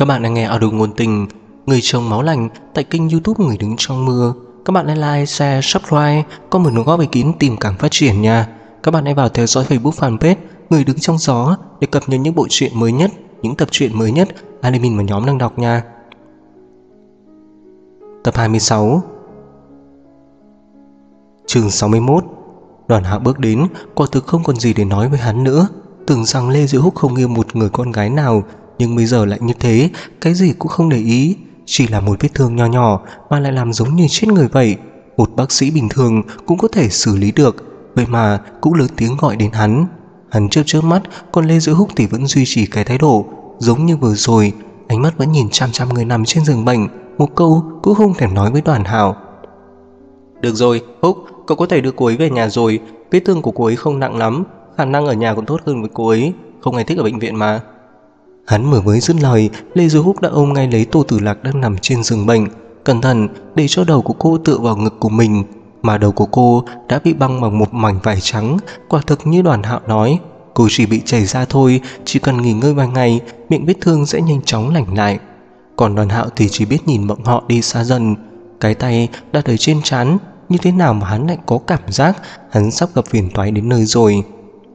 Các bạn đang nghe audio ngôn tình Người chồng máu lạnh tại kênh YouTube Người đứng trong mưa. Các bạn hãy like, share, subscribe, comment đóng góp ý kiến tìm càng phát triển nha. Các bạn hãy vào theo dõi Facebook fanpage Người đứng trong gió để cập nhật những bộ truyện mới nhất, những tập truyện mới nhất admin và nhóm đang đọc nha. Tập 26. Chương 61. Đoàn Hạo bước đến, quả thực không còn gì để nói với hắn nữa. Tưởng rằng Lê Diệu Húc không yêu một người con gái nào, nhưng bây giờ lại như thế, cái gì cũng không để ý. Chỉ là một vết thương nho nhỏ mà lại làm giống như chết người vậy. Một bác sĩ bình thường cũng có thể xử lý được, vậy mà cũng lớn tiếng gọi đến hắn. Hắn chớp mắt, còn Lê Diệu Húc thì vẫn duy trì cái thái độ giống như vừa rồi, ánh mắt vẫn nhìn chăm chăm người nằm trên giường bệnh, một câu cũng không thèm nói với Đoàn Hạo. Được rồi, Húc, cậu có thể đưa cô ấy về nhà rồi. Vết thương của cô ấy không nặng lắm, khả năng ở nhà còn tốt hơn với cô ấy. Không ai thích ở bệnh viện mà. Hắn vừa mới dứt lời, Lê Diệu Húc đã ôm ngay lấy Tô Tử Lạc đang nằm trên giường bệnh, cẩn thận để cho đầu của cô tựa vào ngực của mình. Mà đầu của cô đã bị băng bằng một mảnh vải trắng. Quả thực như Đoàn Hạo nói, cô chỉ bị chảy ra thôi, chỉ cần nghỉ ngơi vài ngày, miệng vết thương sẽ nhanh chóng lành lại. Còn Đoàn Hạo thì chỉ biết nhìn bọn họ đi xa dần. Cái tay đặt ở trên trán, như thế nào mà hắn lại có cảm giác hắn sắp gặp phiền toái đến nơi rồi.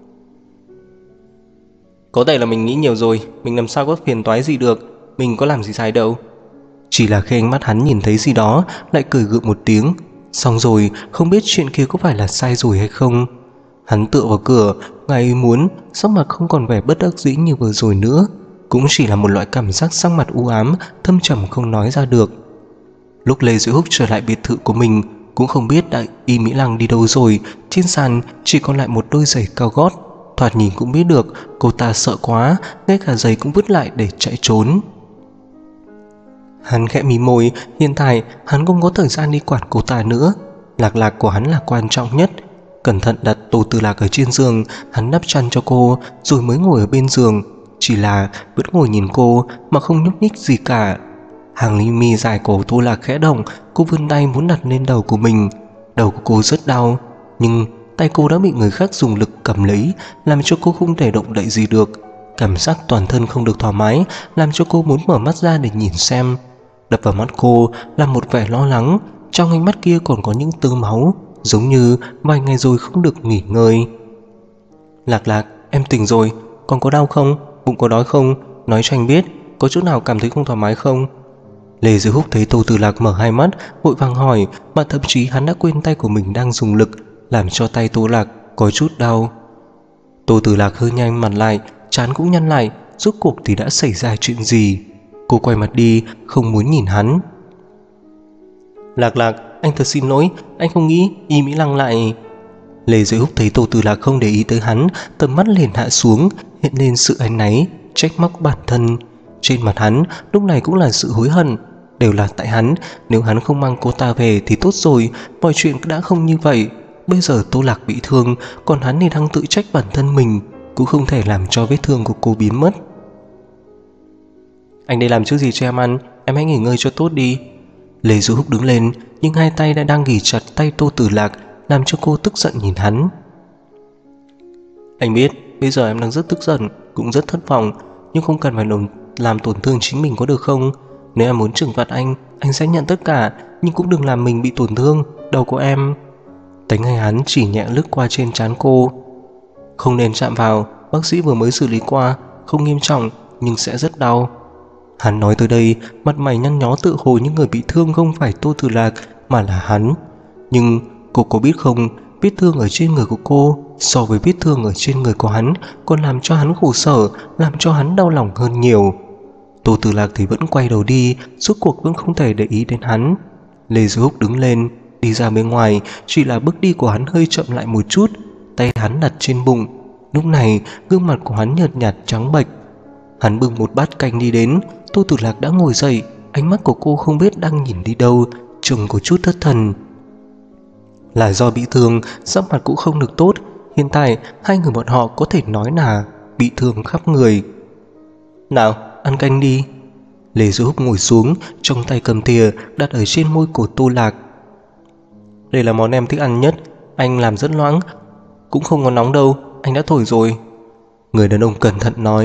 Có thể là mình nghĩ nhiều rồi, mình làm sao có phiền toái gì được, mình có làm gì sai đâu. Chỉ là khi ánh mắt hắn nhìn thấy gì đó, lại cười gượng một tiếng. Xong rồi, không biết chuyện kia có phải là sai rồi hay không. Hắn tựa vào cửa, ngoài muốn, sắc mặt không còn vẻ bất đắc dĩ như vừa rồi nữa, cũng chỉ là một loại cảm giác sắc mặt u ám, thâm trầm không nói ra được. Lúc Lê Diệu Húc trở lại biệt thự của mình, cũng không biết đại Y Mỹ Lăng đi đâu rồi. Trên sàn chỉ còn lại một đôi giày cao gót, thoạt nhìn cũng biết được cô ta sợ quá, ngay cả giày cũng vứt lại để chạy trốn. Hắn khẽ mí môi, hiện tại hắn không có thời gian đi quản cô ta nữa. Lạc Lạc của hắn là quan trọng nhất. Cẩn thận đặt Tô Tử Lạc ở trên giường, hắn đắp chăn cho cô rồi mới ngồi ở bên giường. Chỉ là vẫn ngồi nhìn cô mà không nhúc nhích gì cả. Hàng ly mi dài cổ Tô Lạc khẽ động, cô vươn tay muốn đặt lên đầu của mình. Đầu của cô rất đau, nhưng tay cô đã bị người khác dùng lực cầm lấy, làm cho cô không thể động đậy gì được. Cảm giác toàn thân không được thoải mái, làm cho cô muốn mở mắt ra để nhìn xem. Đập vào mắt cô là một vẻ lo lắng, trong ánh mắt kia còn có những tia máu, giống như vài ngày rồi không được nghỉ ngơi. Lạc Lạc, em tỉnh rồi, còn có đau không? Bụng có đói không? Nói cho anh biết, có chỗ nào cảm thấy không thoải mái không? Lê Diệu Húc thấy Tô Tử Lạc mở hai mắt, vội vàng hỏi, mà thậm chí hắn đã quên tay của mình đang dùng lực, làm cho tay Tô Lạc có chút đau. Tô Tử Lạc hơi nhanh mặt lại, trán cũng nhăn lại, rốt cuộc thì đã xảy ra chuyện gì? Cô quay mặt đi, không muốn nhìn hắn. Lạc Lạc, anh thật xin lỗi, anh không nghĩ Y Mỹ Lăng lại... Lê Diệu Húc thấy Tô Tử Lạc không để ý tới hắn, tầm mắt liền hạ xuống, hiện lên sự áy náy, trách móc bản thân. Trên mặt hắn lúc này cũng là sự hối hận, đều là tại hắn. Nếu hắn không mang cô ta về thì tốt rồi, mọi chuyện đã không như vậy. Bây giờ Tô Lạc bị thương, còn hắn thì đang tự trách bản thân mình, cũng không thể làm cho vết thương của cô biến mất. Anh đây làm trước gì cho em ăn, em hãy nghỉ ngơi cho tốt đi. Lê Diệu Húc đứng lên, nhưng hai tay đã đang ghì chặt tay Tô Tử Lạc, làm cho cô tức giận nhìn hắn. Anh biết bây giờ em đang rất tức giận, cũng rất thất vọng, nhưng không cần phải làm tổn thương chính mình có được không? Nếu em muốn trừng phạt anh sẽ nhận tất cả, nhưng cũng đừng làm mình bị tổn thương. Đầu của em... Tay ngay hắn chỉ nhẹ lướt qua trên trán cô. Không nên chạm vào, bác sĩ vừa mới xử lý qua, không nghiêm trọng nhưng sẽ rất đau. Hắn nói tới đây, mặt mày nhăn nhó tự hồ những người bị thương không phải Tô Tử Lạc mà là hắn. Nhưng cô có biết không, vết thương ở trên người của cô so với vết thương ở trên người của hắn còn làm cho hắn khổ sở, làm cho hắn đau lòng hơn nhiều. Tô Tử Lạc thì vẫn quay đầu đi, rốt cuộc vẫn không thể để ý đến hắn. Lê Diệu Húc đứng lên, đi ra bên ngoài, chỉ là bước đi của hắn hơi chậm lại một chút, tay hắn đặt trên bụng. Lúc này gương mặt của hắn nhợt nhạt trắng bệch. Hắn bưng một bát canh đi đến. Tô Tử Lạc đã ngồi dậy, ánh mắt của cô không biết đang nhìn đi đâu, trông có chút thất thần. Là do bị thương, sắc mặt cũng không được tốt. Hiện tại hai người bọn họ có thể nói là bị thương khắp người. Nào, ăn canh đi. Lê Diệu Húc ngồi xuống, trong tay cầm thìa đặt ở trên môi của Tô Lạc. Đây là món em thích ăn nhất, anh làm rất loãng, cũng không có nóng đâu, anh đã thổi rồi. Người đàn ông cẩn thận nói.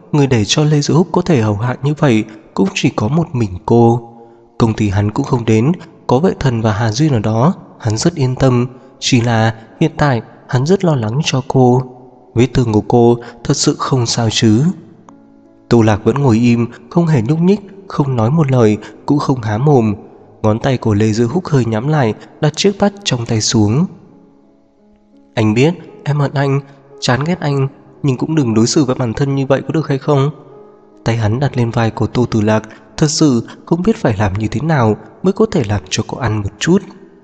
người để cho Lê Dữ Húc có thể hầu hạ như vậy cũng chỉ có một mình cô. Công ty hắn cũng không đến, có Vệ Thần và Hà Duyên ở đó, hắn rất yên tâm. Chỉ là hiện tại hắn rất lo lắng cho cô. Vết thương của cô thật sự không sao chứ? Tô Lạc vẫn ngồi im, không hề nhúc nhích, không nói một lời, cũng không há mồm. Ngón tay của Lê Dữ Húc hơi nhắm lại, đặt chiếc bát trong tay xuống. Anh biết em hận anh, chán ghét anh, nhưng cũng đừng đối xử với bản thân như vậy có được hay không? Tay hắn đặt lên vai của Tô Tử Lạc, thật sự không biết phải làm như thế nào mới có thể làm cho cô ăn một chút.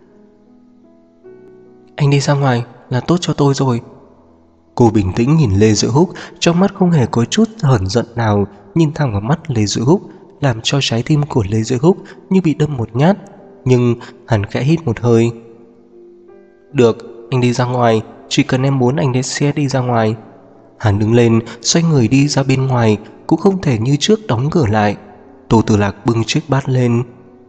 Anh đi ra ngoài là tốt cho tôi rồi. Cô bình tĩnh nhìn Lê Dữ Húc, trong mắt không hề có chút hờn giận nào, nhìn thẳng vào mắt Lê Dữ Húc, làm cho trái tim của Lê Dữ Húc như bị đâm một nhát. Nhưng hắn khẽ hít một hơi. Được, anh đi ra ngoài, chỉ cần em muốn anh sẽ đi ra ngoài. Hắn đứng lên, xoay người đi ra bên ngoài, cũng không thể như trước đóng cửa lại. Tô Tử Lạc bưng chiếc bát lên.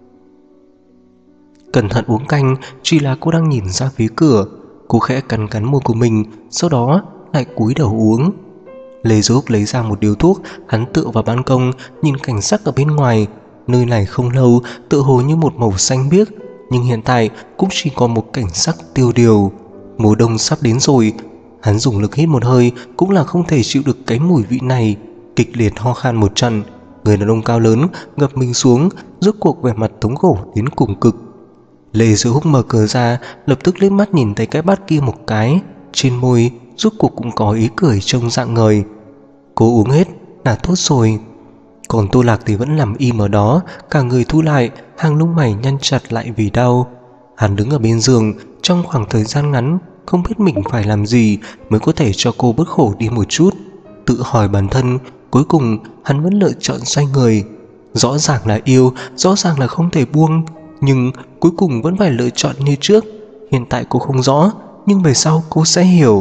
Cẩn thận uống canh, chỉ là cô đang nhìn ra phía cửa. Cô khẽ cắn cắn môi của mình, sau đó lại cúi đầu uống. Lê Dữ Húc lấy ra một điếu thuốc, hắn tựa vào ban công, nhìn cảnh sắc ở bên ngoài. Nơi này không lâu, tựa hồ như một màu xanh biếc, nhưng hiện tại cũng chỉ còn một cảnh sắc tiêu điều. Mùa đông sắp đến rồi. Hắn dùng lực hít một hơi, cũng là không thể chịu được cái mùi vị này. Kịch liệt ho khan một trận, người đàn ông cao lớn gập mình xuống, rốt cuộc vẻ mặt thống khổ đến cùng cực. Lê Dữ Húc mở cửa ra, lập tức liếc mắt nhìn thấy cái bát kia một cái, trên môi rốt cuộc cũng có ý cười trông rạng ngời. Cô uống hết là tốt rồi. Còn Tô Lạc thì vẫn nằm im ở đó, cả người thu lại, hàng lông mày nhăn chặt lại vì đau. Hắn đứng ở bên giường, trong khoảng thời gian ngắn không biết mình phải làm gì mới có thể cho cô bớt khổ đi một chút. Tự hỏi bản thân, cuối cùng hắn vẫn lựa chọn xoay người. Rõ ràng là yêu, rõ ràng là không thể buông, nhưng cuối cùng vẫn phải lựa chọn như trước. Hiện tại cô không rõ, nhưng về sau cô sẽ hiểu.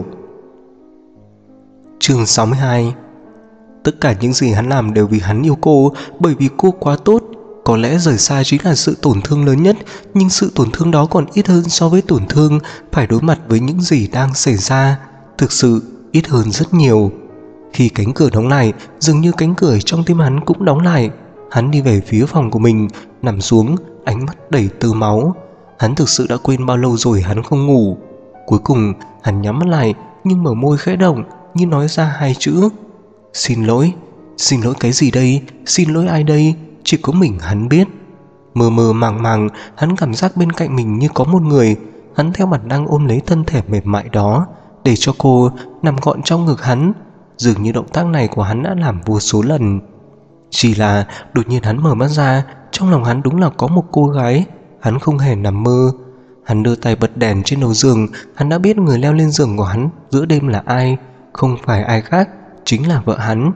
Chương 62. Tất cả những gì hắn làm đều vì hắn yêu cô, bởi vì cô quá tốt. Có lẽ rời xa chính là sự tổn thương lớn nhất, nhưng sự tổn thương đó còn ít hơn so với tổn thương phải đối mặt với những gì đang xảy ra. Thực sự ít hơn rất nhiều. Khi cánh cửa đóng lại, dường như cánh cửa trong tim hắn cũng đóng lại. Hắn đi về phía phòng của mình, nằm xuống, ánh mắt đầy tơ máu. Hắn thực sự đã quên bao lâu rồi hắn không ngủ. Cuối cùng hắn nhắm mắt lại, nhưng mở môi khẽ động, như nói ra hai chữ: xin lỗi. Xin lỗi cái gì đây? Xin lỗi ai đây? Chỉ có mình hắn biết. Mơ mơ màng màng, hắn cảm giác bên cạnh mình như có một người. Hắn theo bản năng ôm lấy thân thể mềm mại đó, để cho cô nằm gọn trong ngực hắn. Dường như động tác này của hắn đã làm vô số lần. Chỉ là đột nhiên hắn mở mắt ra, trong lòng hắn đúng là có một cô gái. Hắn không hề nằm mơ. Hắn đưa tay bật đèn trên đầu giường. Hắn đã biết người leo lên giường của hắn giữa đêm là ai. Không phải ai khác, chính là vợ hắn.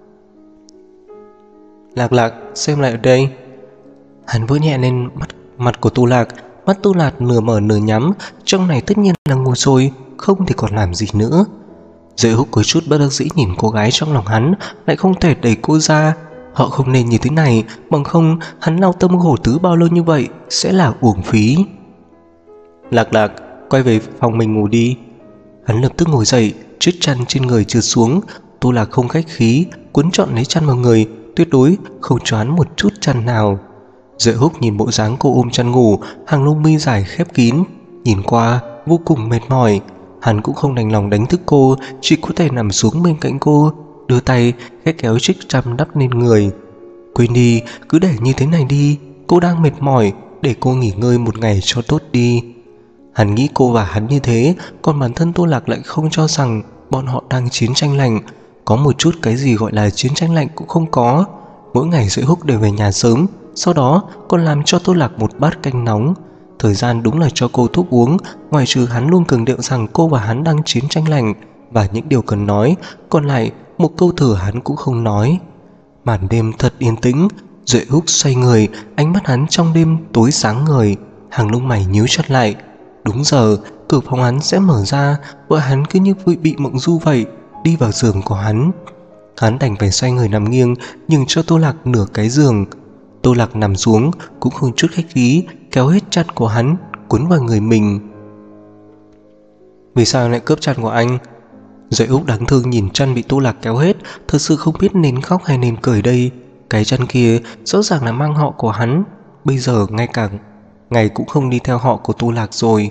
Lạc Lạc, xem lại ở đây. Hắn vỗ nhẹ lên mặt của Tô Lạc. Mắt Tô Lạc nửa mở nửa nhắm, trong này tất nhiên là ngủ rồi, không thì còn làm gì nữa. Dễ Húc có chút bất đắc dĩ nhìn cô gái trong lòng hắn, lại không thể đẩy cô ra. Họ không nên như thế này, bằng không hắn lao tâm khổ tứ bao lâu như vậy sẽ là uổng phí. Lạc Lạc, quay về phòng mình ngủ đi. Hắn lập tức ngồi dậy, chiếc chăn trên người trượt xuống. Tô Lạc không khách khí, cuốn trọn lấy chăn vào người, tuyệt đối không cho hắn một chút chăn nào. Dễ Húc nhìn bộ dáng cô ôm chăn ngủ, hàng lông mi dài khép kín, nhìn qua vô cùng mệt mỏi. Hắn cũng không đành lòng đánh thức cô, chỉ có thể nằm xuống bên cạnh cô, đưa tay khẽ kéo chiếc chăn đắp lên người. Quên đi, cứ để như thế này đi, cô đang mệt mỏi, để cô nghỉ ngơi một ngày cho tốt đi. Hắn nghĩ cô và hắn như thế, còn bản thân Tô Lạc lại không cho rằng bọn họ đang chiến tranh lạnh. Có một chút cái gì gọi là chiến tranh lạnh cũng không có. Mỗi ngày Dễ Húc đều về nhà sớm, sau đó còn làm cho Tô Lạc một bát canh nóng. Thời gian đúng là cho cô thuốc uống, ngoài trừ hắn luôn cường điệu rằng cô và hắn đang chiến tranh lạnh và những điều cần nói, còn lại một câu thừa hắn cũng không nói. Màn đêm thật yên tĩnh. Dễ Húc xoay người, ánh mắt hắn trong đêm tối sáng ngời, hàng lông mày nhíu chặt lại. Đúng giờ cửa phòng hắn sẽ mở ra, vợ hắn cứ như bị mộng du vậy đi vào giường của hắn. Hắn đành phải xoay người nằm nghiêng, nhường cho Tô Lạc nửa cái giường. Tô Lạc nằm xuống cũng không chút khách khí, kéo hết chăn của hắn cuốn vào người mình. Vì sao lại cướp chăn của anh? Duệ Húc đáng thương nhìn chăn bị Tô Lạc kéo hết, thật sự không biết nên khóc hay nên cười đây. Cái chăn kia rõ ràng là mang họ của hắn, bây giờ ngay cả ngày cũng không đi theo họ của Tô Lạc rồi.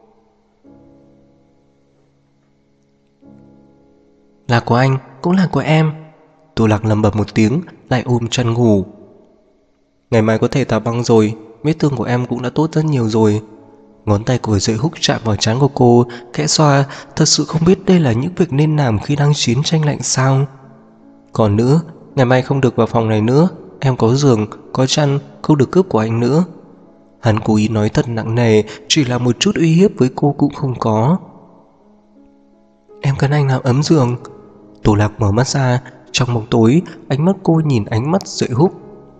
Là của anh, cũng là của em. Tô Lạc lầm bầm một tiếng, lại ôm chăn ngủ. Ngày mai có thể tà băng rồi, vết thương của em cũng đã tốt rất nhiều rồi. Ngón tay của Duệ Húc chạm vào trán của cô, khẽ xoa, thật sự không biết đây là những việc nên làm khi đang chiến tranh lạnh sao. Còn nữa, ngày mai không được vào phòng này nữa, em có giường, có chăn, không được cướp của anh nữa. Hắn cố ý nói thật nặng nề, chỉ là một chút uy hiếp với cô cũng không có. Em cần anh làm ấm giường. Tô Lạc mở mắt ra, trong bóng tối, ánh mắt cô nhìn ánh mắt Duệ Húc.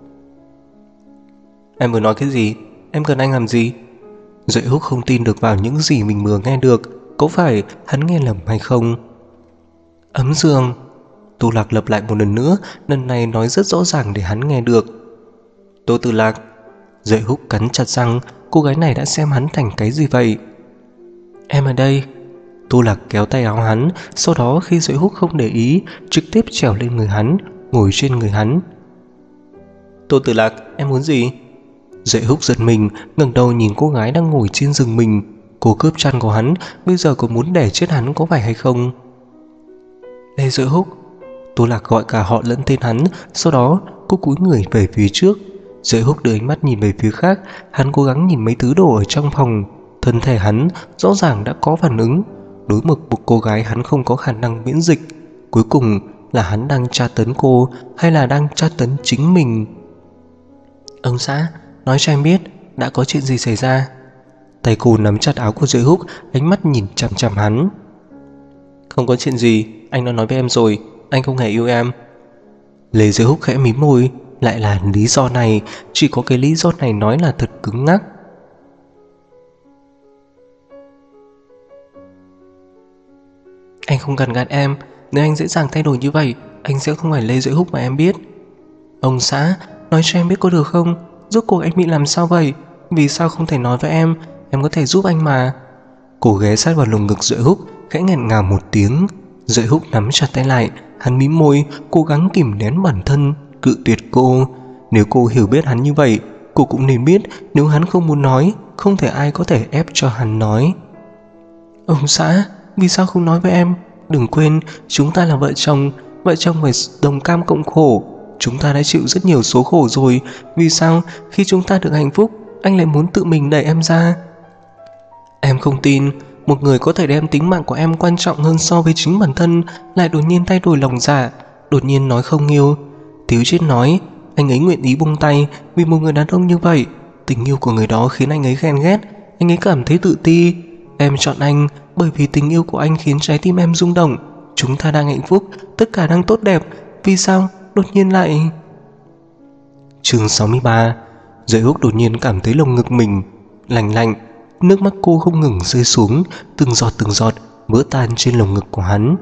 Em vừa nói cái gì? Em cần anh làm gì? Duệ Húc không tin được vào những gì mình vừa nghe được, có phải hắn nghe lầm hay không? Ấm giường. Tô Lạc lặp lại một lần nữa, lần này nói rất rõ ràng để hắn nghe được. Tô Tử Lạc. Duệ Húc cắn chặt răng, cô gái này đã xem hắn thành cái gì vậy? Em ở đây. Tô Lạc kéo tay áo hắn, sau đó khi Duệ Húc không để ý, trực tiếp trèo lên người hắn, ngồi trên người hắn. Tô Tử Lạc, em muốn gì? Duệ Húc giật mình, ngẩng đầu nhìn cô gái đang ngồi trên giường mình. Cô cướp chăn của hắn, bây giờ có muốn đẻ chết hắn có phải hay không? Lê Duệ Húc. Tô Lạc gọi cả họ lẫn tên hắn, sau đó cô cúi người về phía trước. Duệ Húc đưa ánh mắt nhìn về phía khác, hắn cố gắng nhìn mấy thứ đồ ở trong phòng. Thân thể hắn rõ ràng đã có phản ứng. Đối mặt một cô gái hắn không có khả năng miễn dịch. Cuối cùng là hắn đang tra tấn cô hay là đang tra tấn chính mình? Ông xã, nói cho em biết đã có chuyện gì xảy ra. Tay cô nắm chặt áo của Duệ Húc, ánh mắt nhìn chằm chằm hắn. Không có chuyện gì, anh đã nói với em rồi, anh không hề yêu em. Lê Duệ Húc khẽ mím môi, lại là lý do này, chỉ có cái lý do này nói là thật cứng ngắc. Anh không cần gạt em, nếu anh dễ dàng thay đổi như vậy, anh sẽ không phải Lê Duệ Húc mà em biết. Ông xã, nói cho em biết có được không? Rốt cuộc anh bị làm sao vậy? Vì sao không thể nói với em có thể giúp anh mà. Cô ghé sát vào lồng ngực Duệ Húc, khẽ nghẹn ngào một tiếng. Duệ Húc nắm chặt tay lại, hắn mím môi, cố gắng kìm nén bản thân, cự tuyệt cô. Nếu cô hiểu biết hắn như vậy, cô cũng nên biết nếu hắn không muốn nói, không thể ai có thể ép cho hắn nói. Ông xã, vì sao không nói với em? Đừng quên, chúng ta là vợ chồng phải đồng cam cộng khổ. Chúng ta đã chịu rất nhiều số khổ rồi, vì sao khi chúng ta được hạnh phúc, anh lại muốn tự mình đẩy em ra? Em không tin, một người có thể đem tính mạng của em quan trọng hơn so với chính bản thân lại đột nhiên thay đổi lòng dạ, đột nhiên nói không yêu. Thiếu chết nói, anh ấy nguyện ý buông tay vì một người đàn ông như vậy. Tình yêu của người đó khiến anh ấy ghen ghét, anh ấy cảm thấy tự ti. Em chọn anh bởi vì tình yêu của anh khiến trái tim em rung động. Chúng ta đang hạnh phúc, tất cả đang tốt đẹp, vì sao đột nhiên lại... Chương 63. Duệ Húc đột nhiên cảm thấy lồng ngực mình lạnh lạnh, nước mắt cô không ngừng rơi xuống, từng giọt vỡ tan trên lồng ngực của hắn.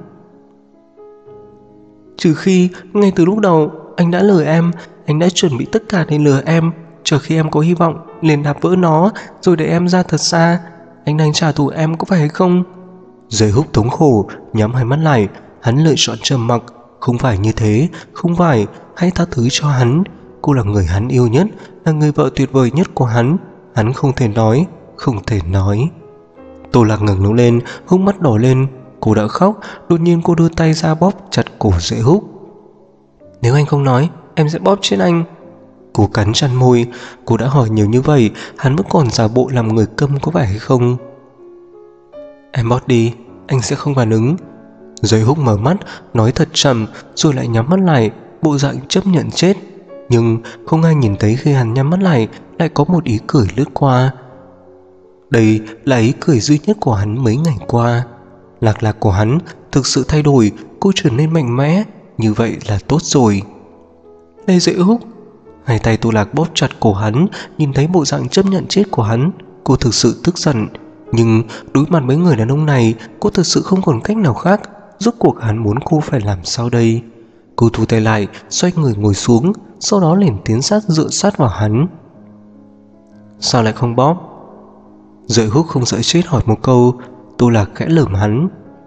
Trừ khi ngay từ lúc đầu anh đã lừa em, anh đã chuẩn bị tất cả để lừa em, chờ khi em có hy vọng liền đạp vỡ nó rồi để em ra thật xa. Anh đang trả thù em có phải hay không? Duệ Húc thống khổ nhắm hai mắt lại, hắn lựa chọn trầm mặc. Không phải như thế, không phải, hãy tha thứ cho hắn. Cô là người hắn yêu nhất, là người vợ tuyệt vời nhất của hắn. Hắn không thể nói, không thể nói. Tô Lạc ngẩng đầu lên, hốc mắt đỏ lên. Cô đã khóc, đột nhiên cô đưa tay ra bóp chặt cổ Duệ Húc. Nếu anh không nói, em sẽ bóp chết anh. Cô cắn chặt môi, cô đã hỏi nhiều như vậy, hắn vẫn còn giả bộ làm người câm có phải hay không? Em bóp đi, anh sẽ không phản ứng. Duệ Húc mở mắt, nói thật chậm, rồi lại nhắm mắt lại, bộ dạng chấp nhận chết. Nhưng không ai nhìn thấy khi hắn nhắm mắt lại có một ý cười lướt qua. Đây là ý cười duy nhất của hắn mấy ngày qua. Lạc Lạc của hắn thực sự thay đổi, cô trở nên mạnh mẽ, như vậy là tốt rồi. Lê Duệ Húc. Hai tay Tô Lạc bóp chặt cổ hắn, nhìn thấy bộ dạng chấp nhận chết của hắn, cô thực sự tức giận. Nhưng đối mặt với người đàn ông này, cô thực sự không còn cách nào khác. Rốt cuộc hắn muốn cô phải làm sao đây? Cô thu tay lại, xoay người ngồi xuống, sau đó liền tiến sát dựa sát vào hắn. Sao lại không bóp? Duệ Húc không sợ chết hỏi một câu. Tô Lạc khẽ lườm hắn.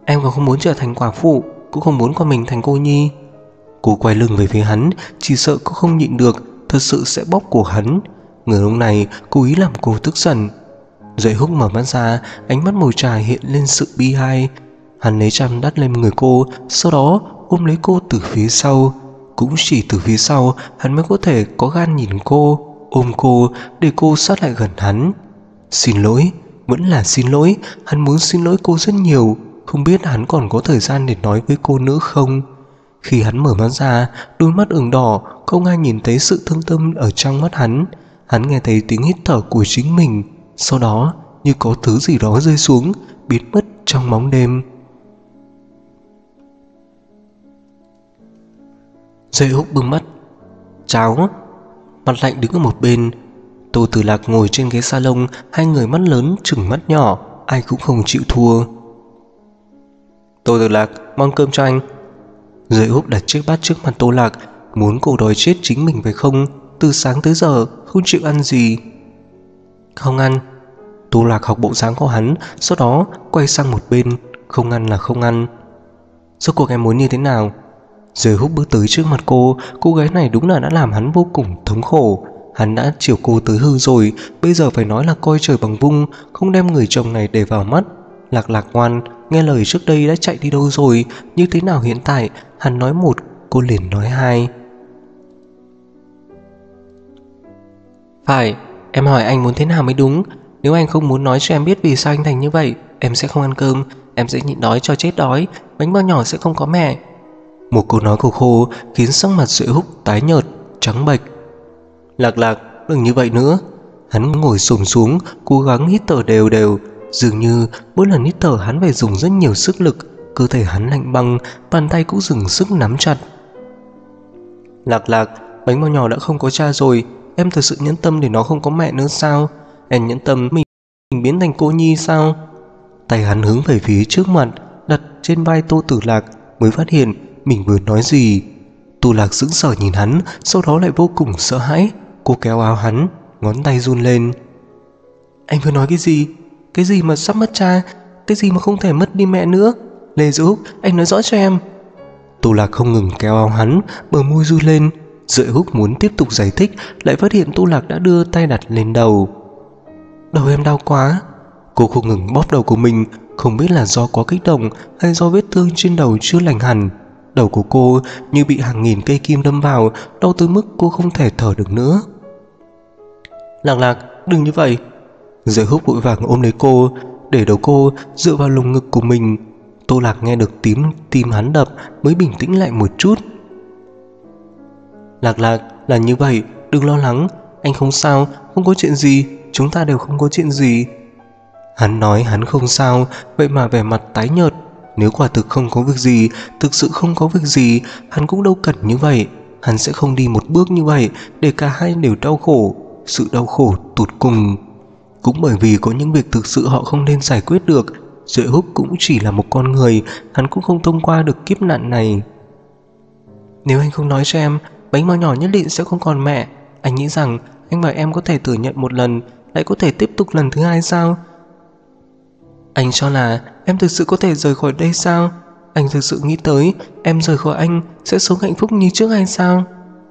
Em còn không muốn trở thành quả phụ, cũng không muốn con mình thành cô nhi. Cô quay lưng về phía hắn, chỉ sợ cô không nhịn được, thật sự sẽ bóp cổ hắn. Người lúc này cố ý làm cô tức giận. Duệ Húc mở mắt ra, ánh mắt màu trà hiện lên sự bi ai. Hắn lấy chăn đắp lên người cô, sau đó ôm lấy cô từ phía sau. Cũng chỉ từ phía sau hắn mới có thể có gan nhìn cô, ôm cô để cô sát lại gần hắn. Xin lỗi, vẫn là xin lỗi. Hắn muốn xin lỗi cô rất nhiều, không biết hắn còn có thời gian để nói với cô nữa không. Khi hắn mở mắt ra, đôi mắt ửng đỏ, không ai nhìn thấy sự thương tâm ở trong mắt hắn. Hắn nghe thấy tiếng hít thở của chính mình, sau đó như có thứ gì đó rơi xuống, biến mất trong bóng đêm. Duệ Húc bưng mắt. Cháo. Mặt lạnh đứng ở một bên. Tô Tử Lạc ngồi trên ghế salon, hai người mắt lớn trừng mắt nhỏ, ai cũng không chịu thua. Tô Tử Lạc, mang cơm cho anh. Duệ Húc đặt chiếc bát trước mặt Tô Lạc, muốn cô đòi chết chính mình phải không? Từ sáng tới giờ không chịu ăn gì. Không ăn. Tô Lạc học bộ dáng của hắn, sau đó quay sang một bên. Không ăn là không ăn. Rốt cuộc em muốn như thế nào? Duệ Húc bước tới trước mặt cô gái này đúng là đã làm hắn vô cùng thống khổ. Hắn đã chiều cô tới hư rồi, bây giờ phải nói là coi trời bằng vung, không đem người chồng này để vào mắt. Lạc Lạc ngoan, nghe lời trước đây đã chạy đi đâu rồi, như thế nào hiện tại? Hắn nói một, cô liền nói hai. Phải, em hỏi anh muốn thế nào mới đúng. Nếu anh không muốn nói cho em biết vì sao anh thành như vậy, em sẽ không ăn cơm, em sẽ nhịn đói cho chết đói, bánh bao nhỏ sẽ không có mẹ. Một câu nói của khô khiến sắc mặt Duệ Húc tái nhợt, trắng bệch. Lạc Lạc, đừng như vậy nữa. Hắn ngồi xổm xuống, cố gắng hít thở đều đều. Dường như mỗi lần hít thở hắn phải dùng rất nhiều sức lực. Cơ thể hắn lạnh băng, bàn tay cũng dừng sức nắm chặt. Lạc Lạc, bánh bao nhỏ đã không có cha rồi, em thật sự nhẫn tâm để nó không có mẹ nữa sao? Em nhẫn tâm mình biến thành cô nhi sao? Tay hắn hướng về phía trước mặt, đặt trên vai Tô Tử Lạc, mới phát hiện mình vừa nói gì. Tô Lạc sững sờ nhìn hắn, sau đó lại vô cùng sợ hãi. Cô kéo áo hắn, ngón tay run lên. Anh vừa nói cái gì? Cái gì mà sắp mất cha? Cái gì mà không thể mất đi mẹ nữa? Lê Dữ Húc, anh nói rõ cho em. Tô Lạc không ngừng kéo áo hắn, bờ môi run lên. Duệ Húc muốn tiếp tục giải thích, lại phát hiện Tô Lạc đã đưa tay đặt lên đầu. Đầu em đau quá. Cô không ngừng bóp đầu của mình, không biết là do quá kích động hay do vết thương trên đầu chưa lành hẳn. Đầu của cô như bị hàng nghìn cây kim đâm vào, đau tới mức cô không thể thở được nữa. Lạc Lạc, đừng như vậy. Duệ Húc vội vàng ôm lấy cô, để đầu cô dựa vào lồng ngực của mình. Tô Lạc nghe được tim hắn đập mới bình tĩnh lại một chút. Lạc Lạc, là như vậy, đừng lo lắng, anh không sao, không có chuyện gì, chúng ta đều không có chuyện gì. Hắn nói hắn không sao, vậy mà vẻ mặt tái nhợt. Nếu quả thực không có việc gì, thực sự không có việc gì, hắn cũng đâu cần như vậy. Hắn sẽ không đi một bước như vậy để cả hai đều đau khổ, sự đau khổ tột cùng. Cũng bởi vì có những việc thực sự họ không nên giải quyết được, Duệ Húc cũng chỉ là một con người, hắn cũng không thông qua được kiếp nạn này. Nếu anh không nói cho em, bánh bao nhỏ nhất định sẽ không còn mẹ. Anh nghĩ rằng anh và em có thể thử nhận một lần, lại có thể tiếp tục lần thứ hai sao? Anh cho là em thực sự có thể rời khỏi đây sao? Anh thực sự nghĩ tới em rời khỏi anh sẽ sống hạnh phúc như trước hay sao?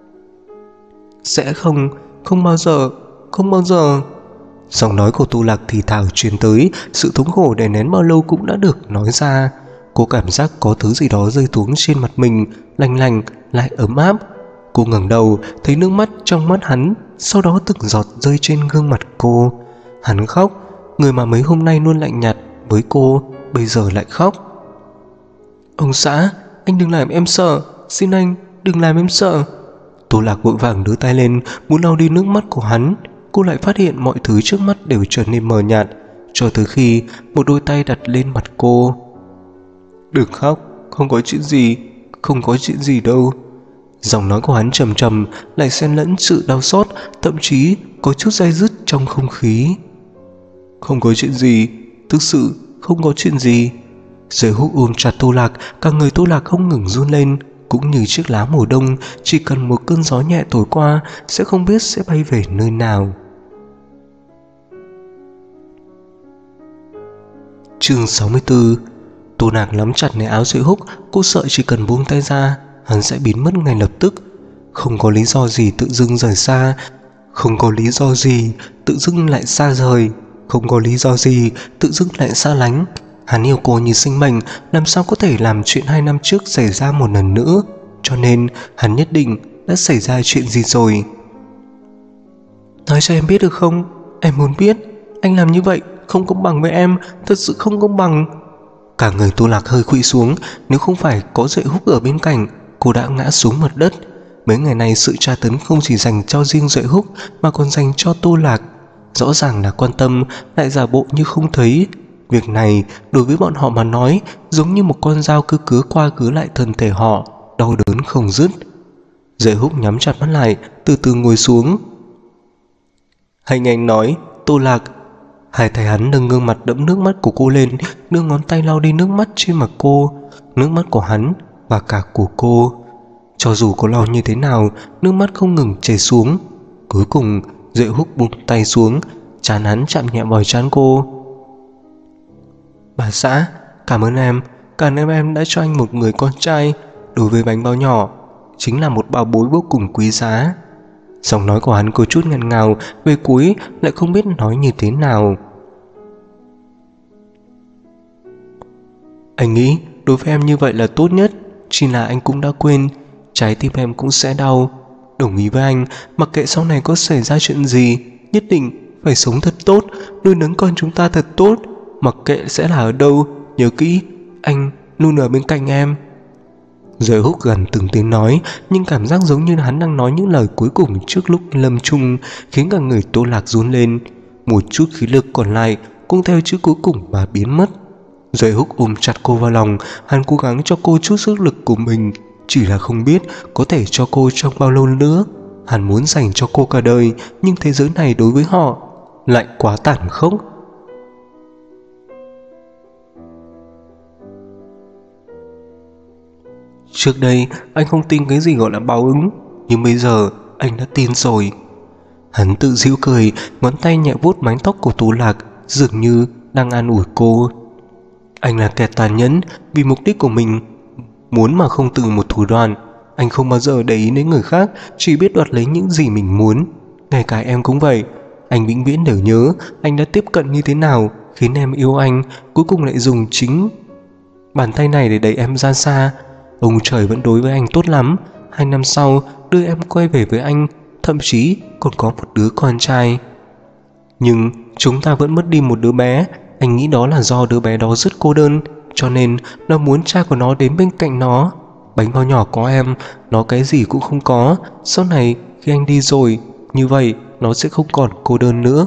Sẽ không, không bao giờ, không bao giờ. Giọng nói của Tu Lạc thì thào truyền tới, sự thống khổ đè nén bao lâu cũng đã được nói ra. Cô cảm giác có thứ gì đó rơi xuống trên mặt mình, lành lành lại ấm áp. Cô ngẩng đầu thấy nước mắt trong mắt hắn, sau đó từng giọt rơi trên gương mặt cô. Hắn khóc, người mà mấy hôm nay luôn lạnh nhạt với cô bây giờ lại khóc. Ông xã, anh đừng làm em sợ, xin anh đừng làm em sợ. Tô Lạc vội vàng đưa tay lên muốn lau đi nước mắt của hắn. Cô lại phát hiện mọi thứ trước mắt đều trở nên mờ nhạt, cho tới khi một đôi tay đặt lên mặt cô. Đừng khóc, không có chuyện gì, không có chuyện gì đâu. Giọng nói của hắn trầm trầm, lại xen lẫn sự đau xót, thậm chí có chút day dứt trong không khí. Không có chuyện gì, thực sự không có chuyện gì. Duệ Húc ôm chặt Tô Lạc, cả người Tô Lạc không ngừng run lên, cũng như chiếc lá mùa đông, chỉ cần một cơn gió nhẹ thổi qua sẽ không biết sẽ bay về nơi nào. Chương 64. Tô Lạc nắm chặt lấy áo Duệ Húc. Cô sợ chỉ cần buông tay ra, hắn sẽ biến mất ngay lập tức. Không có lý do gì tự dưng rời xa, không có lý do gì tự dưng lại xa rời, không có lý do gì tự dưng lại xa lánh. Hắn yêu cô như sinh mệnh, làm sao có thể làm chuyện 2 năm trước xảy ra một lần nữa. Cho nên hắn nhất định đã xảy ra chuyện gì rồi. Nói cho em biết được không? Em muốn biết. Anh làm như vậy không công bằng với em, thật sự không công bằng. Cả người Tô Lạc hơi khuỵu xuống. Nếu không phải có Duệ Húc ở bên cạnh, cô đã ngã xuống mặt đất. Mấy ngày này sự tra tấn không chỉ dành cho riêng Duệ Húc mà còn dành cho Tô Lạc. Rõ ràng là quan tâm, lại giả bộ như không thấy. Việc này đối với bọn họ mà nói giống như một con dao cứ cứa qua cứa lại thân thể họ, đau đớn không dứt. Duệ Húc nhắm chặt mắt lại, từ từ ngồi xuống. Hành Anh nói, Tô Lạc. Hai tay hắn nâng gương mặt đẫm nước mắt của cô lên, đưa ngón tay lau đi nước mắt trên mặt cô. Nước mắt của hắn và cả của cô. Cho dù có lau như thế nào, nước mắt không ngừng chảy xuống. Cuối cùng Duệ Húc buông tay xuống, trán hắn chạm nhẹ vào trán cô. Bà xã, cảm ơn em. Cảm ơn em đã cho anh một người con trai. Đối với bánh bao nhỏ, chính là một bảo bối vô cùng quý giá. Giọng nói của hắn có chút ngần ngào, về cuối lại không biết nói như thế nào. Anh nghĩ đối với em như vậy là tốt nhất. Chỉ là anh cũng đã quên, trái tim em cũng sẽ đau. Đồng ý với anh, mặc kệ sau này có xảy ra chuyện gì, nhất định phải sống thật tốt, nuôi nấng con chúng ta thật tốt. Mặc kệ sẽ là ở đâu, nhớ kỹ, anh luôn ở bên cạnh em. Duệ Húc gần từng tiếng nói, nhưng cảm giác giống như hắn đang nói những lời cuối cùng trước lúc lâm chung, khiến cả người Tô Lạc run lên. Một chút khí lực còn lại cũng theo chữ cuối cùng mà biến mất. Duệ Húc ôm chặt cô vào lòng, hắn cố gắng cho cô chút sức lực của mình, chỉ là không biết có thể cho cô trong bao lâu nữa. Hắn muốn dành cho cô cả đời, nhưng thế giới này đối với họ lại quá tàn khốc. Trước đây anh không tin cái gì gọi là báo ứng, nhưng bây giờ anh đã tin rồi. Hắn tự giễu cười, ngón tay nhẹ vuốt mái tóc của Tô Lạc, dường như đang an ủi cô. Anh là kẻ tàn nhẫn, vì mục đích của mình muốn mà không từ một thủ đoạn. Anh không bao giờ để ý đến người khác, chỉ biết đoạt lấy những gì mình muốn. Ngay cả em cũng vậy. Anh vĩnh viễn đều nhớ anh đã tiếp cận như thế nào, khiến em yêu anh, cuối cùng lại dùng chính bàn tay này để đẩy em ra xa. Ông trời vẫn đối với anh tốt lắm. 2 năm sau đưa em quay về với anh, thậm chí còn có một đứa con trai. Nhưng chúng ta vẫn mất đi một đứa bé. Anh nghĩ đó là do đứa bé đó rất cô đơn, cho nên nó muốn cha của nó đến bên cạnh nó. Bánh bao nhỏ có em, nó cái gì cũng không có. Sau này khi anh đi rồi, như vậy nó sẽ không còn cô đơn nữa.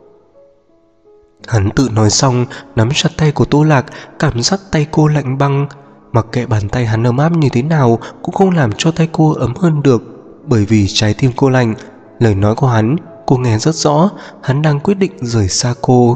Hắn tự nói xong, nắm chặt tay của Tô Lạc, cảm giác tay cô lạnh băng. Mặc kệ bàn tay hắn ấm áp như thế nào cũng không làm cho tay cô ấm hơn được, bởi vì trái tim cô lạnh. Lời nói của hắn cô nghe rất rõ, hắn đang quyết định rời xa cô.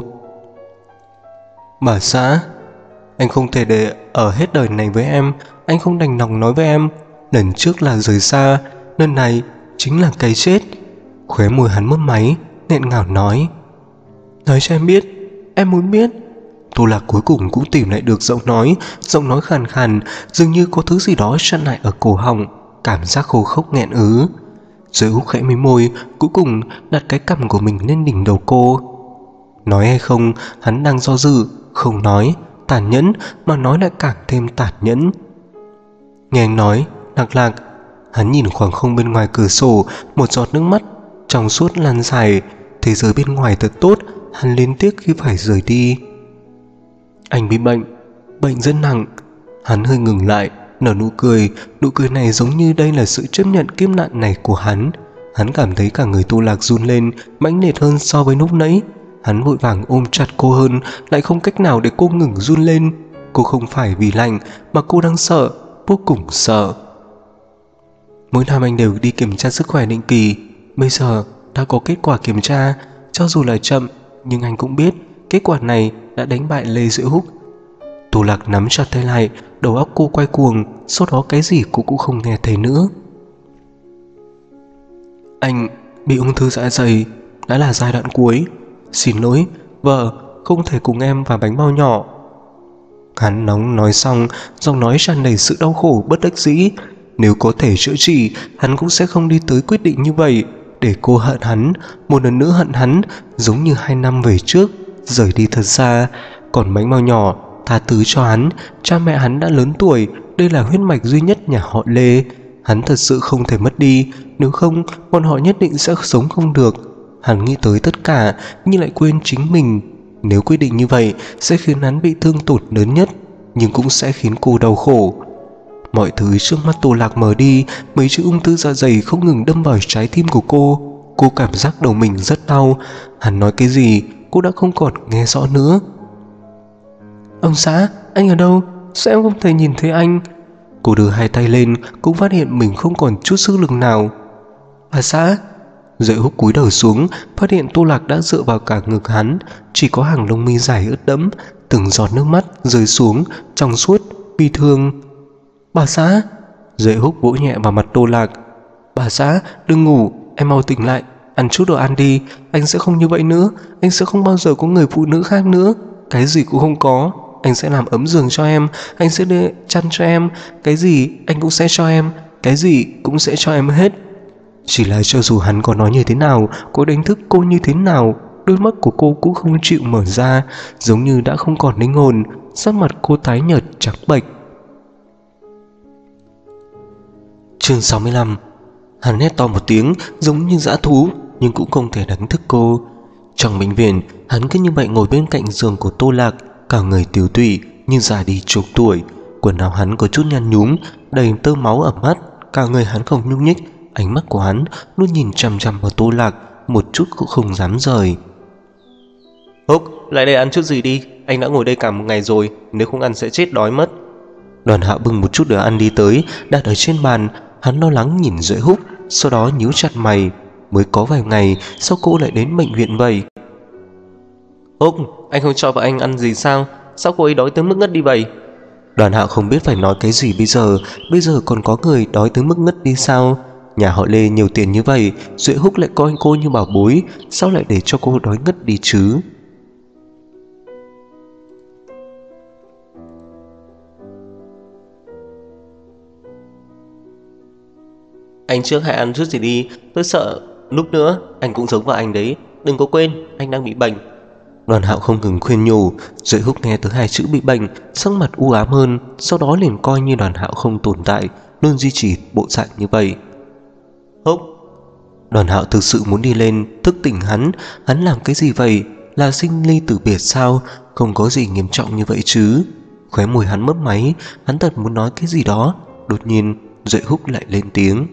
Bà xã, anh không thể để ở hết đời này với em. Anh không đành lòng nói với em, lần trước là rời xa, lần này chính là cái chết. Khóe môi hắn mấp máy, nghẹn ngào nói. Nói cho em biết, em muốn biết. Tô Lạc cuối cùng cũng tìm lại được giọng nói khàn khàn, dường như có thứ gì đó chặn lại ở cổ họng, cảm giác khô khốc nghẹn ứ. Duệ Húc khẽ mí môi, cuối cùng đặt cái cằm của mình lên đỉnh đầu cô. Nói hay không, hắn đang do dự, không nói, tàn nhẫn, mà nói lại càng thêm tàn nhẫn. Nghe anh nói, Lạc Lạc. Hắn nhìn khoảng không bên ngoài cửa sổ, một giọt nước mắt trong suốt lan dài. Thế giới bên ngoài thật tốt, hắn liên tiếc khi phải rời đi. Anh bị bệnh rất nặng. Hắn hơi ngừng lại, nở nụ cười. Nụ cười này giống như đây là sự chấp nhận kiếp nạn này của hắn. Hắn cảm thấy cả người Tô Lạc run lên, mãnh liệt hơn so với lúc nãy. Hắn vội vàng ôm chặt cô hơn, lại không cách nào để cô ngừng run lên. Cô không phải vì lạnh, mà cô đang sợ, vô cùng sợ. Mỗi năm anh đều đi kiểm tra sức khỏe định kỳ. Bây giờ đã có kết quả kiểm tra. Cho dù là chậm, nhưng anh cũng biết kết quả này đã đánh bại Lê Duệ Húc. Tô Lạc nắm chặt tay lại, đầu óc cô quay cuồng. Sau đó cái gì cô cũng không nghe thấy nữa. Anh bị ung thư dạ dày, đã là giai đoạn cuối. Xin lỗi, vợ không thể cùng em và bánh bao nhỏ. Hắn nóng nói xong, giọng nói tràn đầy sự đau khổ bất đắc dĩ. Nếu có thể chữa trị, hắn cũng sẽ không đi tới quyết định như vậy. Để cô hận hắn, một lần nữa hận hắn, giống như 2 năm về trước, rời đi thật xa. Còn bánh bao nhỏ, tha thứ cho hắn. Cha mẹ hắn đã lớn tuổi, đây là huyết mạch duy nhất nhà họ Lê. Hắn thật sự không thể mất đi, nếu không bọn họ nhất định sẽ sống không được. Hắn nghĩ tới tất cả nhưng lại quên chính mình. Nếu quyết định như vậy sẽ khiến hắn bị thương tổn lớn nhất, nhưng cũng sẽ khiến cô đau khổ. Mọi thứ trước mắt Tô Lạc mờ đi, mấy chữ ung thư dạ dày không ngừng đâm vào trái tim của cô. Cô cảm giác đầu mình rất đau. Hắn nói cái gì cô đã không còn nghe rõ nữa. Ông xã, anh ở đâu? Sao em không thể nhìn thấy anh? Cô đưa 2 tay lên, cũng phát hiện mình không còn chút sức lực nào. Bà xã. Duệ Húc cúi đầu xuống, phát hiện Tô Lạc đã dựa vào cả ngực hắn, chỉ có hàng lông mi dài ướt đẫm, từng giọt nước mắt rơi xuống, trong suốt, bi thương. Bà xã. Duệ Húc vỗ nhẹ vào mặt Tô Lạc. Bà xã, đừng ngủ, em mau tỉnh lại, ăn chút đồ ăn đi, anh sẽ không như vậy nữa, anh sẽ không bao giờ có người phụ nữ khác nữa, cái gì cũng không có. Anh sẽ làm ấm giường cho em, anh sẽ đưa chăn cho em, cái gì anh cũng sẽ cho em, cái gì cũng sẽ cho em hết. Chỉ là cho dù hắn có nói như thế nào, có đánh thức cô như thế nào, đôi mắt của cô cũng không chịu mở ra, giống như đã không còn linh hồn. Sắc mặt cô tái nhợt trắng bệch. Chương 65. Hắn hét to một tiếng giống như dã thú, nhưng cũng không thể đánh thức cô. Trong bệnh viện, hắn cứ như vậy ngồi bên cạnh giường của Tô Lạc, cả người tiều tụy như già đi chục tuổi. Quần áo hắn có chút nhăn nhúm, đầy tơ máu ở mắt, cả người hắn không nhúc nhích. Ánh mắt của hắn luôn nhìn chằm chằm vào Tô Lạc, một chút cũng không dám rời. Húc, lại đây ăn chút gì đi, anh đã ngồi đây cả một ngày rồi, nếu không ăn sẽ chết đói mất. Đoàn Hạo bưng một chút đồ ăn đi tới, đặt ở trên bàn. Hắn lo lắng nhìn Duệ Húc, sau đó nhíu chặt mày. Mới có vài ngày, sao cô lại đến bệnh viện vậy? Húc, anh không cho vợ anh ăn gì sao? Sao cô ấy đói tới mức ngất đi vậy? Đoàn Hạo không biết phải nói cái gì bây giờ còn có người đói tới mức ngất đi sao? Nhà họ Lê nhiều tiền như vậy, Duệ Húc lại coi cô như bảo bối, sao lại để cho cô đói ngất đi chứ? Anh trước hãy ăn chút gì đi, tôi sợ lúc nữa anh cũng giống vợ anh đấy, đừng có quên anh đang bị bệnh. Đoàn Hạo không ngừng khuyên nhủ. Duệ Húc nghe tới 2 chữ bị bệnh, sắc mặt u ám hơn, sau đó liền coi như Đoàn Hạo không tồn tại, luôn duy trì bộ dạng như vậy. Húc. Đoàn Hạo thực sự muốn đi lên thức tỉnh hắn. Hắn làm cái gì vậy? Là sinh ly tử biệt sao? Không có gì nghiêm trọng như vậy chứ? Khóe môi hắn mấp máy, hắn thật muốn nói cái gì đó. Đột nhiên Duệ Húc lại lên tiếng.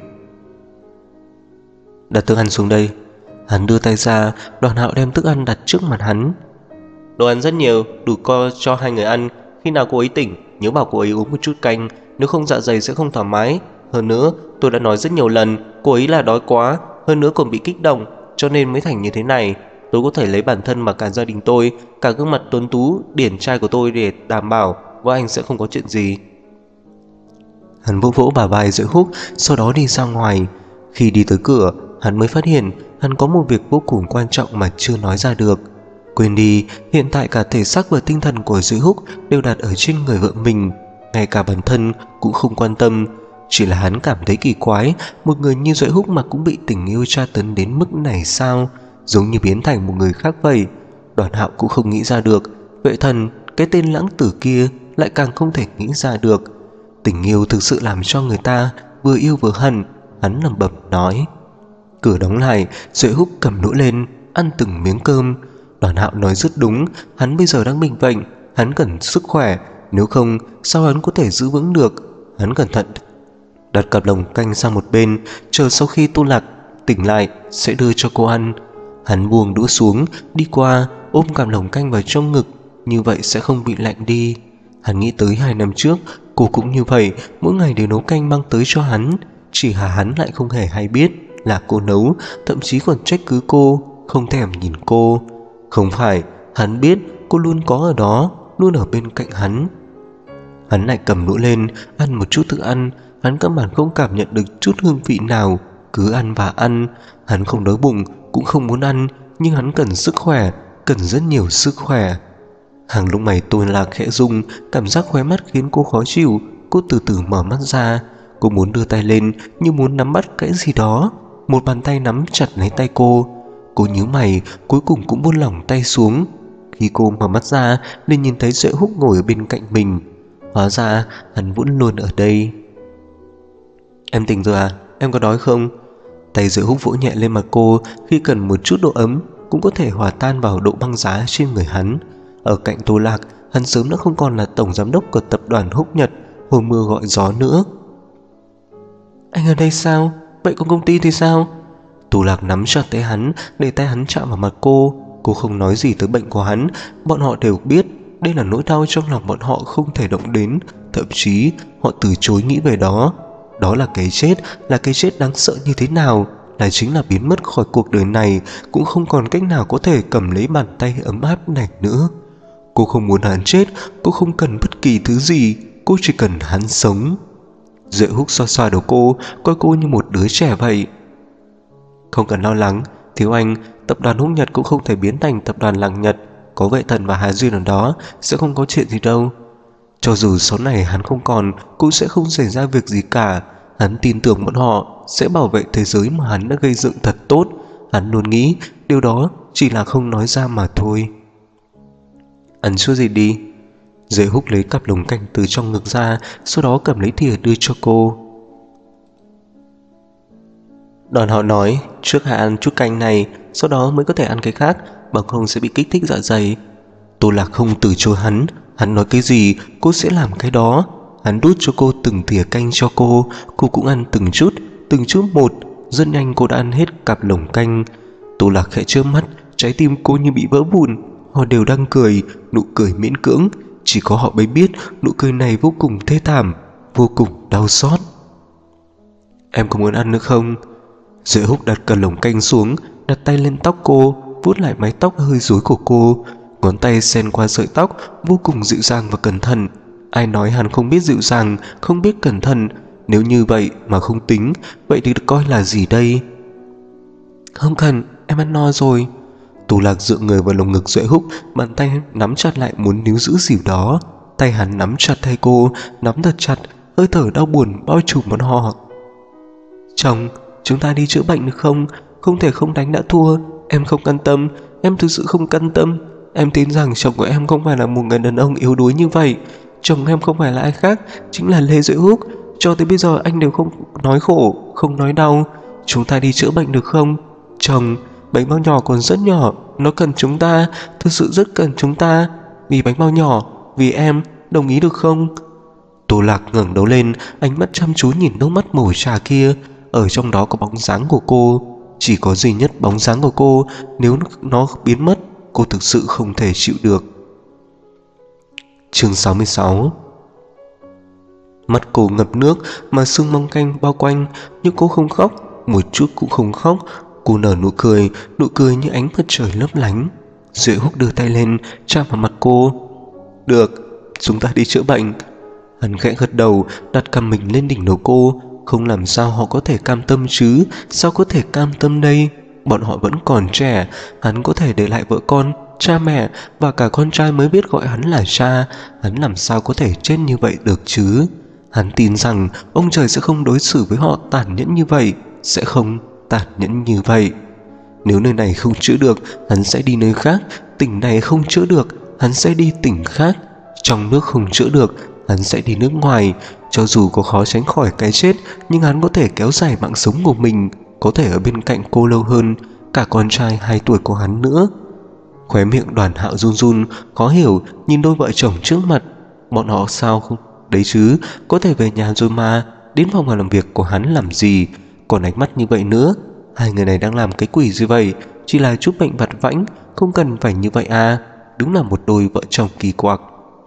Đặt thức ăn xuống đây. Hắn đưa tay ra, Đoàn Hạo đem thức ăn đặt trước mặt hắn. Đồ ăn rất nhiều, đủ cho 2 người ăn. Khi nào cô ấy tỉnh, nhớ bảo cô ấy uống một chút canh, nếu không dạ dày sẽ không thoải mái. Hơn nữa, tôi đã nói rất nhiều lần, cô ấy là đói quá, hơn nữa còn bị kích động, cho nên mới thành như thế này. Tôi có thể lấy bản thân mà cả gia đình tôi, cả gương mặt tuấn tú, điển trai của tôi để đảm bảo vợ anh sẽ không có chuyện gì. Hắn vỗ vỗ bả vai Duệ Húc, sau đó đi ra ngoài. Khi đi tới cửa, hắn mới phát hiện hắn có một việc vô cùng quan trọng mà chưa nói ra được. Quên đi, hiện tại cả thể xác và tinh thần của Duệ Húc đều đặt ở trên người vợ mình, ngay cả bản thân cũng không quan tâm. Chỉ là hắn cảm thấy kỳ quái, một người như Duệ Húc mà cũng bị tình yêu tra tấn đến mức này sao? Giống như biến thành một người khác vậy. Đoàn Hạo cũng không nghĩ ra được. Vệ Thần, cái tên lãng tử kia, lại càng không thể nghĩ ra được. Tình yêu thực sự làm cho người ta vừa yêu vừa hận. Hắn lẩm bẩm nói. Cửa đóng lại, Duệ Húc cầm đũa lên ăn từng miếng cơm. Đoàn Hạo nói rất đúng, hắn bây giờ đang bệnh bệnh, hắn cần sức khỏe, nếu không sao hắn có thể giữ vững được. Hắn cẩn thận đặt cặp lồng canh sang một bên, chờ sau khi Tô Lạc tỉnh lại sẽ đưa cho cô ăn. Hắn buông đũa xuống, đi qua ôm cặp lồng canh vào trong ngực, như vậy sẽ không bị lạnh đi. Hắn nghĩ tới 2 năm trước cô cũng như vậy, mỗi ngày đều nấu canh mang tới cho hắn, chỉ là hắn lại không hề hay biết là cô nấu, thậm chí còn trách cứ cô, không thèm nhìn cô. Không phải, hắn biết cô luôn có ở đó, luôn ở bên cạnh hắn. Hắn lại cầm đũa lên, ăn một chút thức ăn. Hắn căn bản không cảm nhận được chút hương vị nào, cứ ăn và ăn. Hắn không đói bụng, cũng không muốn ăn, nhưng hắn cần sức khỏe, cần rất nhiều sức khỏe. Hàng lông mày Tô Lạc khẽ rung, cảm giác khóe mắt khiến cô khó chịu. Cô từ từ mở mắt ra. Cô muốn đưa tay lên như muốn nắm bắt cái gì đó. Một bàn tay nắm chặt lấy tay cô. Cô nhíu mày, cuối cùng cũng buông lỏng tay xuống. Khi cô mở mắt ra nên nhìn thấy Duệ Húc ngồi ở bên cạnh mình. Hóa ra hắn vẫn luôn ở đây. Em tỉnh rồi à? Em có đói không? Tay Duệ Húc vỗ nhẹ lên mặt cô. Khi cần một chút độ ấm cũng có thể hòa tan vào độ băng giá trên người hắn. Ở cạnh Tô Lạc, hắn sớm đã không còn là tổng giám đốc của tập đoàn Húc Nhật hồi mưa gọi gió nữa. Anh ở đây sao? Vậy còn công ty thì sao? Tô Lạc nắm chặt tay hắn, để tay hắn chạm vào mặt cô. Cô không nói gì tới bệnh của hắn. Bọn họ đều biết đây là nỗi đau trong lòng bọn họ không thể động đến. Thậm chí họ từ chối nghĩ về đó. Đó là cái chết đáng sợ như thế nào. Là chính là biến mất khỏi cuộc đời này, cũng không còn cách nào có thể cầm lấy bàn tay ấm áp này nữa. Cô không muốn hắn chết, cô không cần bất kỳ thứ gì, cô chỉ cần hắn sống. Duệ Húc xoa xoa đầu cô, coi cô như một đứa trẻ vậy. Không cần lo lắng, thiếu anh, tập đoàn Húc Nhật cũng không thể biến thành tập đoàn Làng Nhật. Có Vệ Thần và Hà Duyên ở đó, sẽ không có chuyện gì đâu. Cho dù sau này hắn không còn, cũng sẽ không xảy ra việc gì cả. Hắn tin tưởng bọn họ sẽ bảo vệ thế giới mà hắn đã gây dựng thật tốt. Hắn luôn nghĩ điều đó chỉ là không nói ra mà thôi. Ăn chút gì đi. Duệ Húc lấy cặp lồng canh từ trong ngực ra, sau đó cầm lấy thìa đưa cho cô. Đoàn họ nói trước hãy ăn chút canh này, sau đó mới có thể ăn cái khác, bằng không sẽ bị kích thích dạ dày. Tô Lạc không từ chối hắn nói cái gì cô sẽ làm cái đó. Hắn đút cho cô từng thìa canh cho cô cũng ăn từng chút một. Rất nhanh cô đã ăn hết cặp lồng canh. Tô Lạc khẽ chớp mắt, trái tim cô như bị vỡ vụn. Họ đều đang cười, nụ cười miễn cưỡng, chỉ có họ mới biết nụ cười này vô cùng thê thảm, vô cùng đau xót. Em có muốn ăn nữa không? Duệ Húc đặt cả lồng canh xuống, đặt tay lên tóc cô, vuốt lại mái tóc hơi rối của cô. Ngón tay xen qua sợi tóc, vô cùng dịu dàng và cẩn thận. Ai nói hắn không biết dịu dàng, không biết cẩn thận? Nếu như vậy mà không tính, vậy thì được coi là gì đây? Không cần, em ăn no rồi. Tô Lạc dựa người vào lồng ngực Duệ Húc, bàn tay nắm chặt lại muốn níu giữ gì đó. Tay hắn nắm chặt tay cô, nắm thật chặt, hơi thở đau buồn bao trùm bọn họ. Chồng, chúng ta đi chữa bệnh được không? Không thể không đánh đã thua. Em không can tâm, em thực sự không can tâm. Em tin rằng chồng của em không phải là một người đàn ông yếu đuối như vậy. Chồng em không phải là ai khác, chính là Lê Duệ Húc. Cho tới bây giờ anh đều không nói khổ, không nói đau. Chúng ta đi chữa bệnh được không? Chồng, bánh bao nhỏ còn rất nhỏ, nó cần chúng ta, thực sự rất cần chúng ta. Vì bánh bao nhỏ, vì em, đồng ý được không? Tô Lạc ngẩng đầu lên, ánh mắt chăm chú nhìn đôi mắt màu trà kia. Ở trong đó có bóng dáng của cô, chỉ có duy nhất bóng dáng của cô. Nếu nó biến mất, cô thực sự không thể chịu được. Chương 66. Mắt cô ngập nước mà sương mông canh bao quanh, nhưng cô không khóc, một chút cũng không khóc. Cô nở nụ cười như ánh mặt trời lấp lánh. Duệ Húc đưa tay lên chạm vào mặt cô. Được, chúng ta đi chữa bệnh. Hắn khẽ gật đầu, đặt cằm mình lên đỉnh đầu cô. Không làm sao họ có thể cam tâm chứ? Sao có thể cam tâm đây? Bọn họ vẫn còn trẻ. Hắn có thể để lại vợ con, cha mẹ và cả con trai mới biết gọi hắn là cha. Hắn làm sao có thể chết như vậy được chứ? Hắn tin rằng ông trời sẽ không đối xử với họ tàn nhẫn như vậy, sẽ không tàn nhẫn như vậy. Nếu nơi này không chữa được, hắn sẽ đi nơi khác. Tỉnh này không chữa được, hắn sẽ đi tỉnh khác. Trong nước không chữa được, hắn sẽ đi nước ngoài. Cho dù có khó tránh khỏi cái chết, nhưng hắn có thể kéo dài mạng sống của mình, có thể ở bên cạnh cô lâu hơn, cả con trai 2 tuổi của hắn nữa. Khóe miệng Đoàn Hạo run run, khó hiểu nhìn đôi vợ chồng trước mặt. Bọn họ sao không đấy chứ? Có thể về nhà rồi mà, đến phòng làm việc của hắn làm gì? Còn ánh mắt như vậy nữa, hai người này đang làm cái quỷ gì vậy? Chỉ là chút bệnh vặt vãnh, không cần phải như vậy à? Đúng là một đôi vợ chồng kỳ quặc.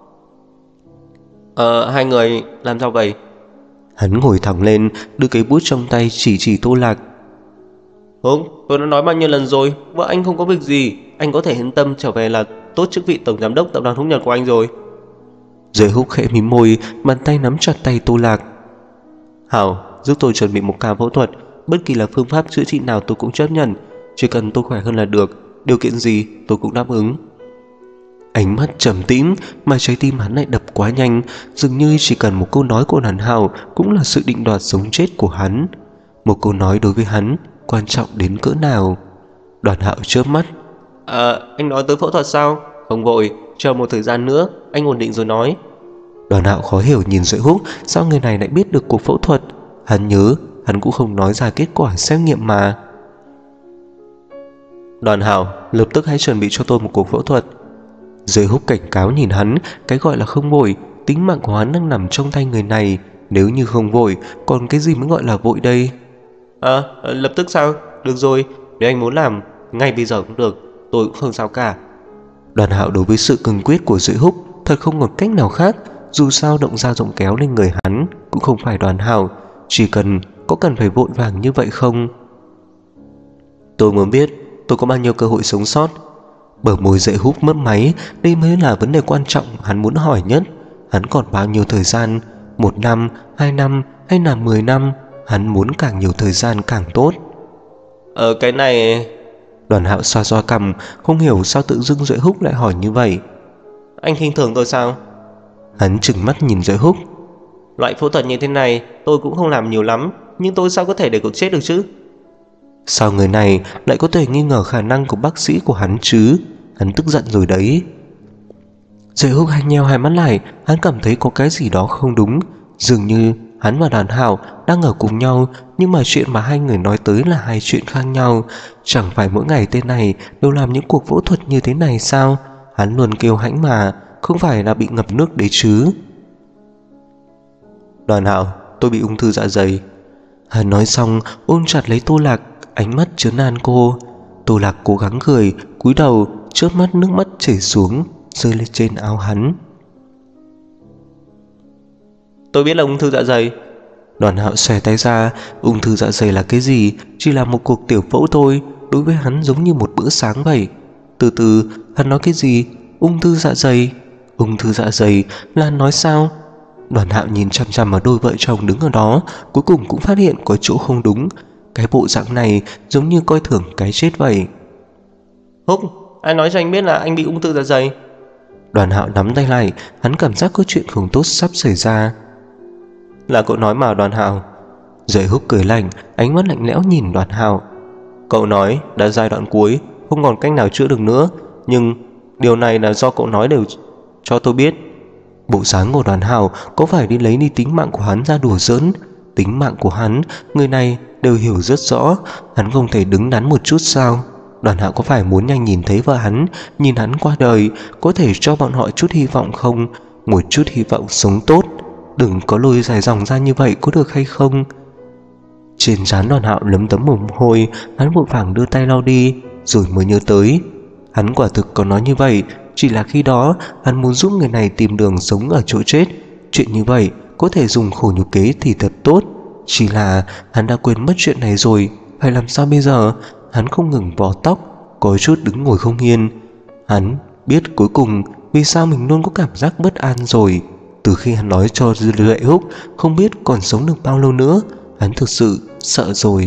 Hai người làm sao vậy? Hắn ngồi thẳng lên, đưa cái bút trong tay chỉ Tô Lạc. Không, tôi đã nói bao nhiêu lần rồi, vợ anh không có việc gì. Anh có thể yên tâm, trở về là tốt chức vị tổng giám đốc tập đoàn Húc Nhật của anh rồi. Duệ Húc khẽ mím môi, bàn tay nắm chặt tay Tô Lạc. Hảo, giúp tôi chuẩn bị một ca phẫu thuật. Bất kỳ là phương pháp chữa trị nào tôi cũng chấp nhận, chỉ cần tôi khỏe hơn là được. Điều kiện gì tôi cũng đáp ứng. Ánh mắt trầm tĩnh mà trái tim hắn lại đập quá nhanh, dường như chỉ cần một câu nói của Đoàn Hạo cũng là sự định đoạt sống chết của hắn. Một câu nói đối với hắn quan trọng đến cỡ nào. Đoàn Hạo chớp mắt. Anh nói tới phẫu thuật sao? Không vội, chờ một thời gian nữa anh ổn định rồi nói. Đoàn Hạo khó hiểu nhìn Duệ Húc, sao người này lại biết được cuộc phẫu thuật. Hắn nhớ hắn cũng không nói ra kết quả xét nghiệm mà. Đoàn Hạo, lập tức hãy chuẩn bị cho tôi một cuộc phẫu thuật. Duệ Húc cảnh cáo nhìn hắn, cái gọi là không vội, tính mạng của hắn đang nằm trong tay người này, nếu như không vội, còn cái gì mới gọi là vội đây? Lập tức sao? Được rồi, nếu anh muốn làm ngay bây giờ cũng được, tôi cũng không sao cả. Đoàn Hạo đối với sự cương quyết của Duệ Húc thật không còn cách nào khác, dù sao động ra rộng kéo lên người hắn cũng không phải Đoàn Hạo, chỉ có cần phải vội vàng như vậy không? Tôi muốn biết tôi có bao nhiêu cơ hội sống sót. Bờ môi Duệ Húc mấp máy, đây mới là vấn đề quan trọng hắn muốn hỏi nhất. Hắn còn bao nhiêu thời gian? 1 năm, 2 năm hay là 10 năm? Hắn muốn càng nhiều thời gian càng tốt. Cái này... Đoàn Hạo xoa xoa cằm, không hiểu sao tự dưng Duệ Húc lại hỏi như vậy. Anh khinh thường tôi sao? Hắn trừng mắt nhìn Duệ Húc. Loại phẫu thuật như thế này tôi cũng không làm nhiều lắm, nhưng tôi sao có thể để cậu chết được chứ? Sao người này lại có thể nghi ngờ khả năng của bác sĩ của hắn chứ? Hắn tức giận rồi đấy. Duệ Húc hay nheo hai mắt lại, hắn cảm thấy có cái gì đó không đúng. Dường như hắn và Đoàn Hạo đang ở cùng nhau, nhưng mà chuyện mà hai người nói tới là hai chuyện khác nhau. Chẳng phải mỗi ngày tên này đều làm những cuộc phẫu thuật như thế này sao? Hắn luôn kiêu hãnh mà, không phải là bị ngập nước đấy chứ. Đoàn Hạo, tôi bị ung thư dạ dày. Hắn nói xong ôm chặt lấy Tô Lạc, ánh mắt trấn an cô. Tô Lạc cố gắng cười, cúi đầu, chớp mắt nước mắt chảy xuống, rơi lên trên áo hắn. Tôi biết là ung thư dạ dày. Đoàn Hạo xòe tay ra. Ung thư dạ dày là cái gì? Chỉ là một cuộc tiểu phẫu thôi, đối với hắn giống như một bữa sáng vậy. Từ từ, hắn nói cái gì? Ung thư dạ dày? Ung thư dạ dày là hắn nói sao? Đoàn Hạo nhìn chăm chăm vào đôi vợ chồng đứng ở đó, cuối cùng cũng phát hiện có chỗ không đúng. Cái bộ dạng này giống như coi thường cái chết vậy. Húc, ai nói cho anh biết là anh bị ung thư dạ dày? Đoàn Hạo nắm tay lại, hắn cảm giác có chuyện không tốt sắp xảy ra. Là cậu nói mà Đoàn Hạo. Duệ Húc cười lạnh, ánh mắt lạnh lẽo nhìn Đoàn Hạo. Cậu nói đã giai đoạn cuối, không còn cách nào chữa được nữa, nhưng điều này là do cậu nói đều cho tôi biết. Bộ dáng của Đoàn Hạo có phải đi tính mạng của hắn ra đùa giỡn? Tính mạng của hắn, người này đều hiểu rất rõ, hắn không thể đứng đắn một chút sao? Đoàn Hạo có phải muốn nhanh nhìn thấy vợ hắn, nhìn hắn qua đời, có thể cho bọn họ chút hy vọng không? Một chút hy vọng sống tốt, đừng có lôi dài dòng ra như vậy có được hay không? Trên trán Đoàn Hạo lấm tấm mồ hôi, hắn vội vàng đưa tay lau đi, rồi mới nhớ tới. Hắn quả thực có nói như vậy, chỉ là khi đó hắn muốn giúp người này tìm đường sống ở chỗ chết. Chuyện như vậy có thể dùng khổ nhục kế thì thật tốt, chỉ là hắn đã quên mất chuyện này rồi. Phải làm sao bây giờ? Hắn không ngừng vò tóc, có chút đứng ngồi không yên. Hắn biết cuối cùng vì sao mình luôn có cảm giác bất an rồi. Từ khi hắn nói cho Duệ Húc không biết còn sống được bao lâu nữa, hắn thực sự sợ rồi.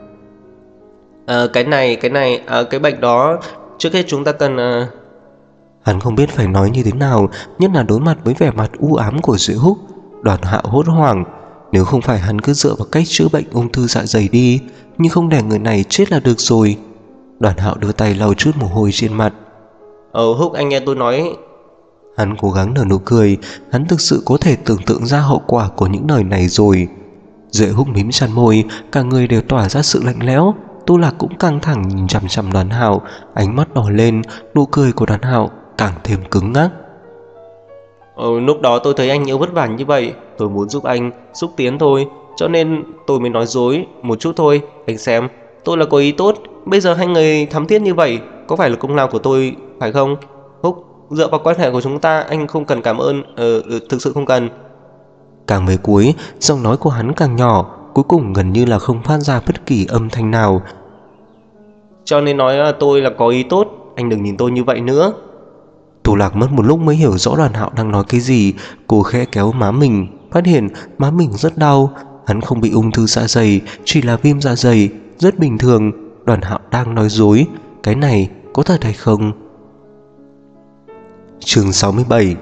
Cái bệnh đó, trước hết chúng ta cần... Hắn không biết phải nói như thế nào, nhất là đối mặt với vẻ mặt u ám của Duệ Húc. Đoàn Hạo hốt hoảng. Nếu không phải hắn cứ dựa vào cách chữa bệnh ung thư dạ dày đi, nhưng không để người này chết là được rồi. Đoàn Hạo đưa tay lau chút mồ hôi trên mặt. Húc, anh nghe tôi nói. Hắn cố gắng nở nụ cười, hắn thực sự có thể tưởng tượng ra hậu quả của những lời này rồi. Duệ Húc mím chặt môi, cả người đều tỏa ra sự lạnh lẽo. Tô Lạc cũng căng thẳng nhìn chằm chằm Đoàn Hạo, ánh mắt đỏ lên, nụ cười của Đoàn Hạo càng thêm cứng ngắc. Lúc đó tôi thấy anh yêu vất vả như vậy, tôi muốn giúp anh xúc tiến thôi, cho nên tôi mới nói dối một chút thôi. Anh xem, tôi là có ý tốt. Bây giờ hai người thắm thiết như vậy, có phải là công lao của tôi phải không? Húc, dựa vào quan hệ của chúng ta, anh không cần cảm ơn. Thực sự không cần. Càng về cuối, giọng nói của hắn càng nhỏ, cuối cùng gần như là không phát ra bất kỳ âm thanh nào. Cho nên nói tôi là có ý tốt, anh đừng nhìn tôi như vậy nữa. Tô Lạc mất một lúc mới hiểu rõ Đoàn Hạo đang nói cái gì. Cô khẽ kéo má mình, phát hiện má mình rất đau. Hắn không bị ung thư dạ dày, chỉ là viêm dạ dày, rất bình thường. Đoàn Hạo đang nói dối, cái này có thật hay không? Chương 67.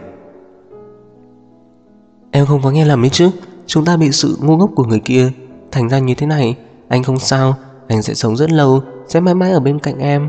Em không có nghe lầm ấy chứ? Chúng ta bị sự ngu ngốc của người kia thành ra như thế này. Anh không sao, anh sẽ sống rất lâu, sẽ mãi mãi ở bên cạnh em.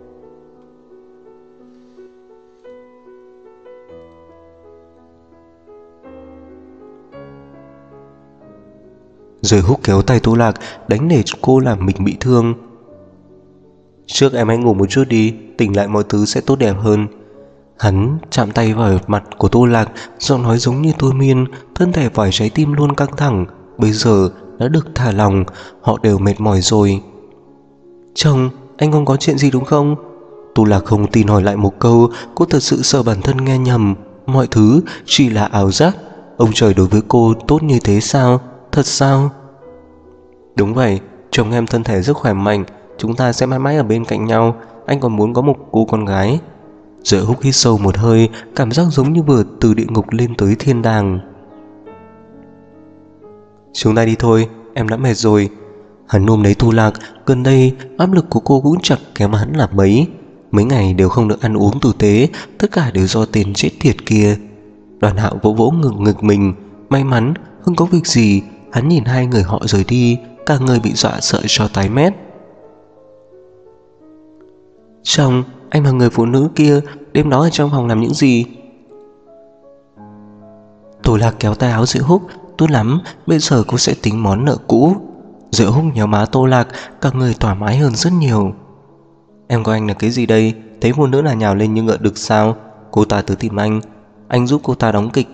Rồi Húc kéo tay Tô Lạc đánh để cô làm mình bị thương. Trước em hãy ngủ một chút đi, tỉnh lại mọi thứ sẽ tốt đẹp hơn. Hắn chạm tay vào mặt của Tô Lạc, giọng nói giống như thôi miên, thân thể và trái tim luôn căng thẳng. Bây giờ đã được thả lòng, họ đều mệt mỏi rồi. Chồng, anh không có chuyện gì đúng không? Tô Lạc không tin hỏi lại một câu. Cô thật sự sợ bản thân nghe nhầm. Mọi thứ chỉ là ảo giác. Ông trời đối với cô tốt như thế sao? Thật sao? Đúng vậy, chồng em thân thể rất khỏe mạnh, chúng ta sẽ mãi mãi ở bên cạnh nhau. Anh còn muốn có một cô con gái. Rồi Húc hít sâu một hơi, cảm giác giống như vừa từ địa ngục lên tới thiên đàng. Chúng ta đi thôi, em đã mệt rồi. Hắn ôm lấy Tô Lạc. Gần đây áp lực của cô cũng chẳng kém hắn là mấy. Mấy ngày đều không được ăn uống tử tế, tất cả đều do tên chết tiệt kia. Đoàn Hạo vỗ vỗ ngực mình. May mắn không có việc gì. Hắn nhìn hai người họ rời đi, cả người bị dọa sợ cho tái mét. Chồng, anh và người phụ nữ kia đêm đó ở trong phòng làm những gì? Tô Lạc kéo tay áo Diệu Húc. Tốt lắm, bây giờ cô sẽ tính món nợ cũ. Diệu Húc nhéo má Tô Lạc, cả người thoải mái hơn rất nhiều. Em coi anh là cái gì đây? Thấy phụ nữ là nhào lên như ngựa đực sao? Cô ta tới tìm anh giúp cô ta đóng kịch.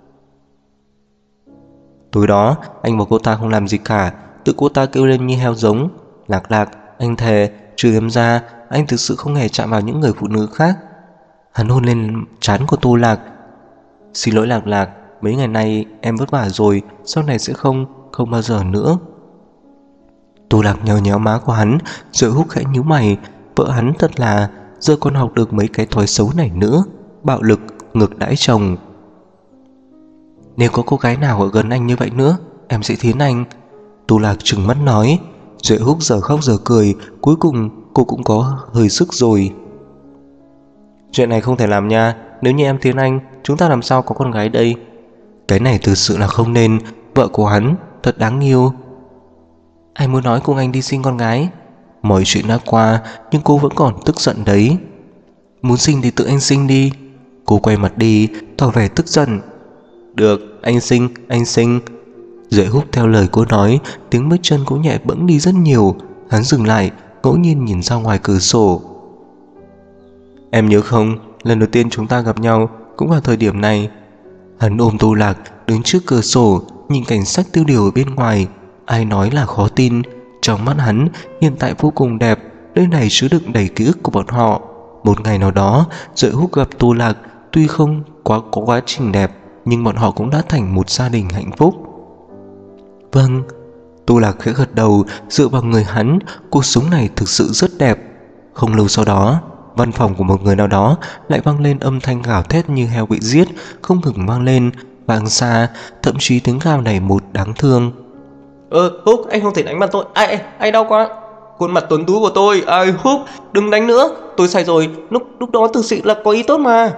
Tối đó anh và cô ta không làm gì cả, tự cô ta kêu lên như heo giống. Lạc, anh thề, trừ em ra, anh thực sự không hề chạm vào những người phụ nữ khác. Hắn hôn lên trán của Tô Lạc. Xin lỗi Lạc, mấy ngày nay em vất vả rồi, sau này sẽ không bao giờ nữa. Tô Lạc nhéo má của hắn, rồi Húc khẽ nhíu mày. Vợ hắn thật là giờ còn học được mấy cái thói xấu này nữa, bạo lực, ngược đãi chồng. Nếu có cô gái nào ở gần anh như vậy nữa, em sẽ thiến anh. Tô Lạc trừng mắt nói. Rồi Húc giờ khóc giờ cười. Cuối cùng cô cũng có hơi sức rồi. Chuyện này không thể làm nha. Nếu như em thiến anh, chúng ta làm sao có con gái đây? Cái này thực sự là không nên. Vợ của hắn thật đáng yêu. Anh muốn nói cùng anh đi sinh con gái. Mọi chuyện đã qua, nhưng cô vẫn còn tức giận đấy. Muốn sinh thì tự anh sinh đi. Cô quay mặt đi, tỏ vẻ tức giận. Được, anh sinh. Duệ Húc theo lời cô nói, tiếng bước chân cũng nhẹ bẫng đi rất nhiều. Hắn dừng lại, ngẫu nhiên nhìn ra ngoài cửa sổ. Em nhớ không, lần đầu tiên chúng ta gặp nhau cũng vào thời điểm này. Hắn ôm Tô Lạc, đứng trước cửa sổ, nhìn cảnh sắc tiêu điều ở bên ngoài. Ai nói là khó tin. Trong mắt hắn, hiện tại vô cùng đẹp. Nơi này chứa đựng đầy ký ức của bọn họ. Một ngày nào đó, Duệ Húc gặp Tô Lạc. Tuy không có quá trình đẹp, nhưng bọn họ cũng đã thành một gia đình hạnh phúc. Vâng. Tô Lạc khẽ gật đầu. Dựa vào người hắn, cuộc sống này thực sự rất đẹp. Không lâu sau đó, văn phòng của một người nào đó lại vang lên âm thanh gào thét như heo bị giết, không ngừng vang lên, vang xa, thậm chí tiếng gào này một đáng thương. Húc, anh không thể đánh mặt tôi. Ai đau quá. Khuôn mặt tuấn tú của tôi. Húc, đừng đánh nữa. Tôi sai rồi. Lúc đó thực sự là có ý tốt mà.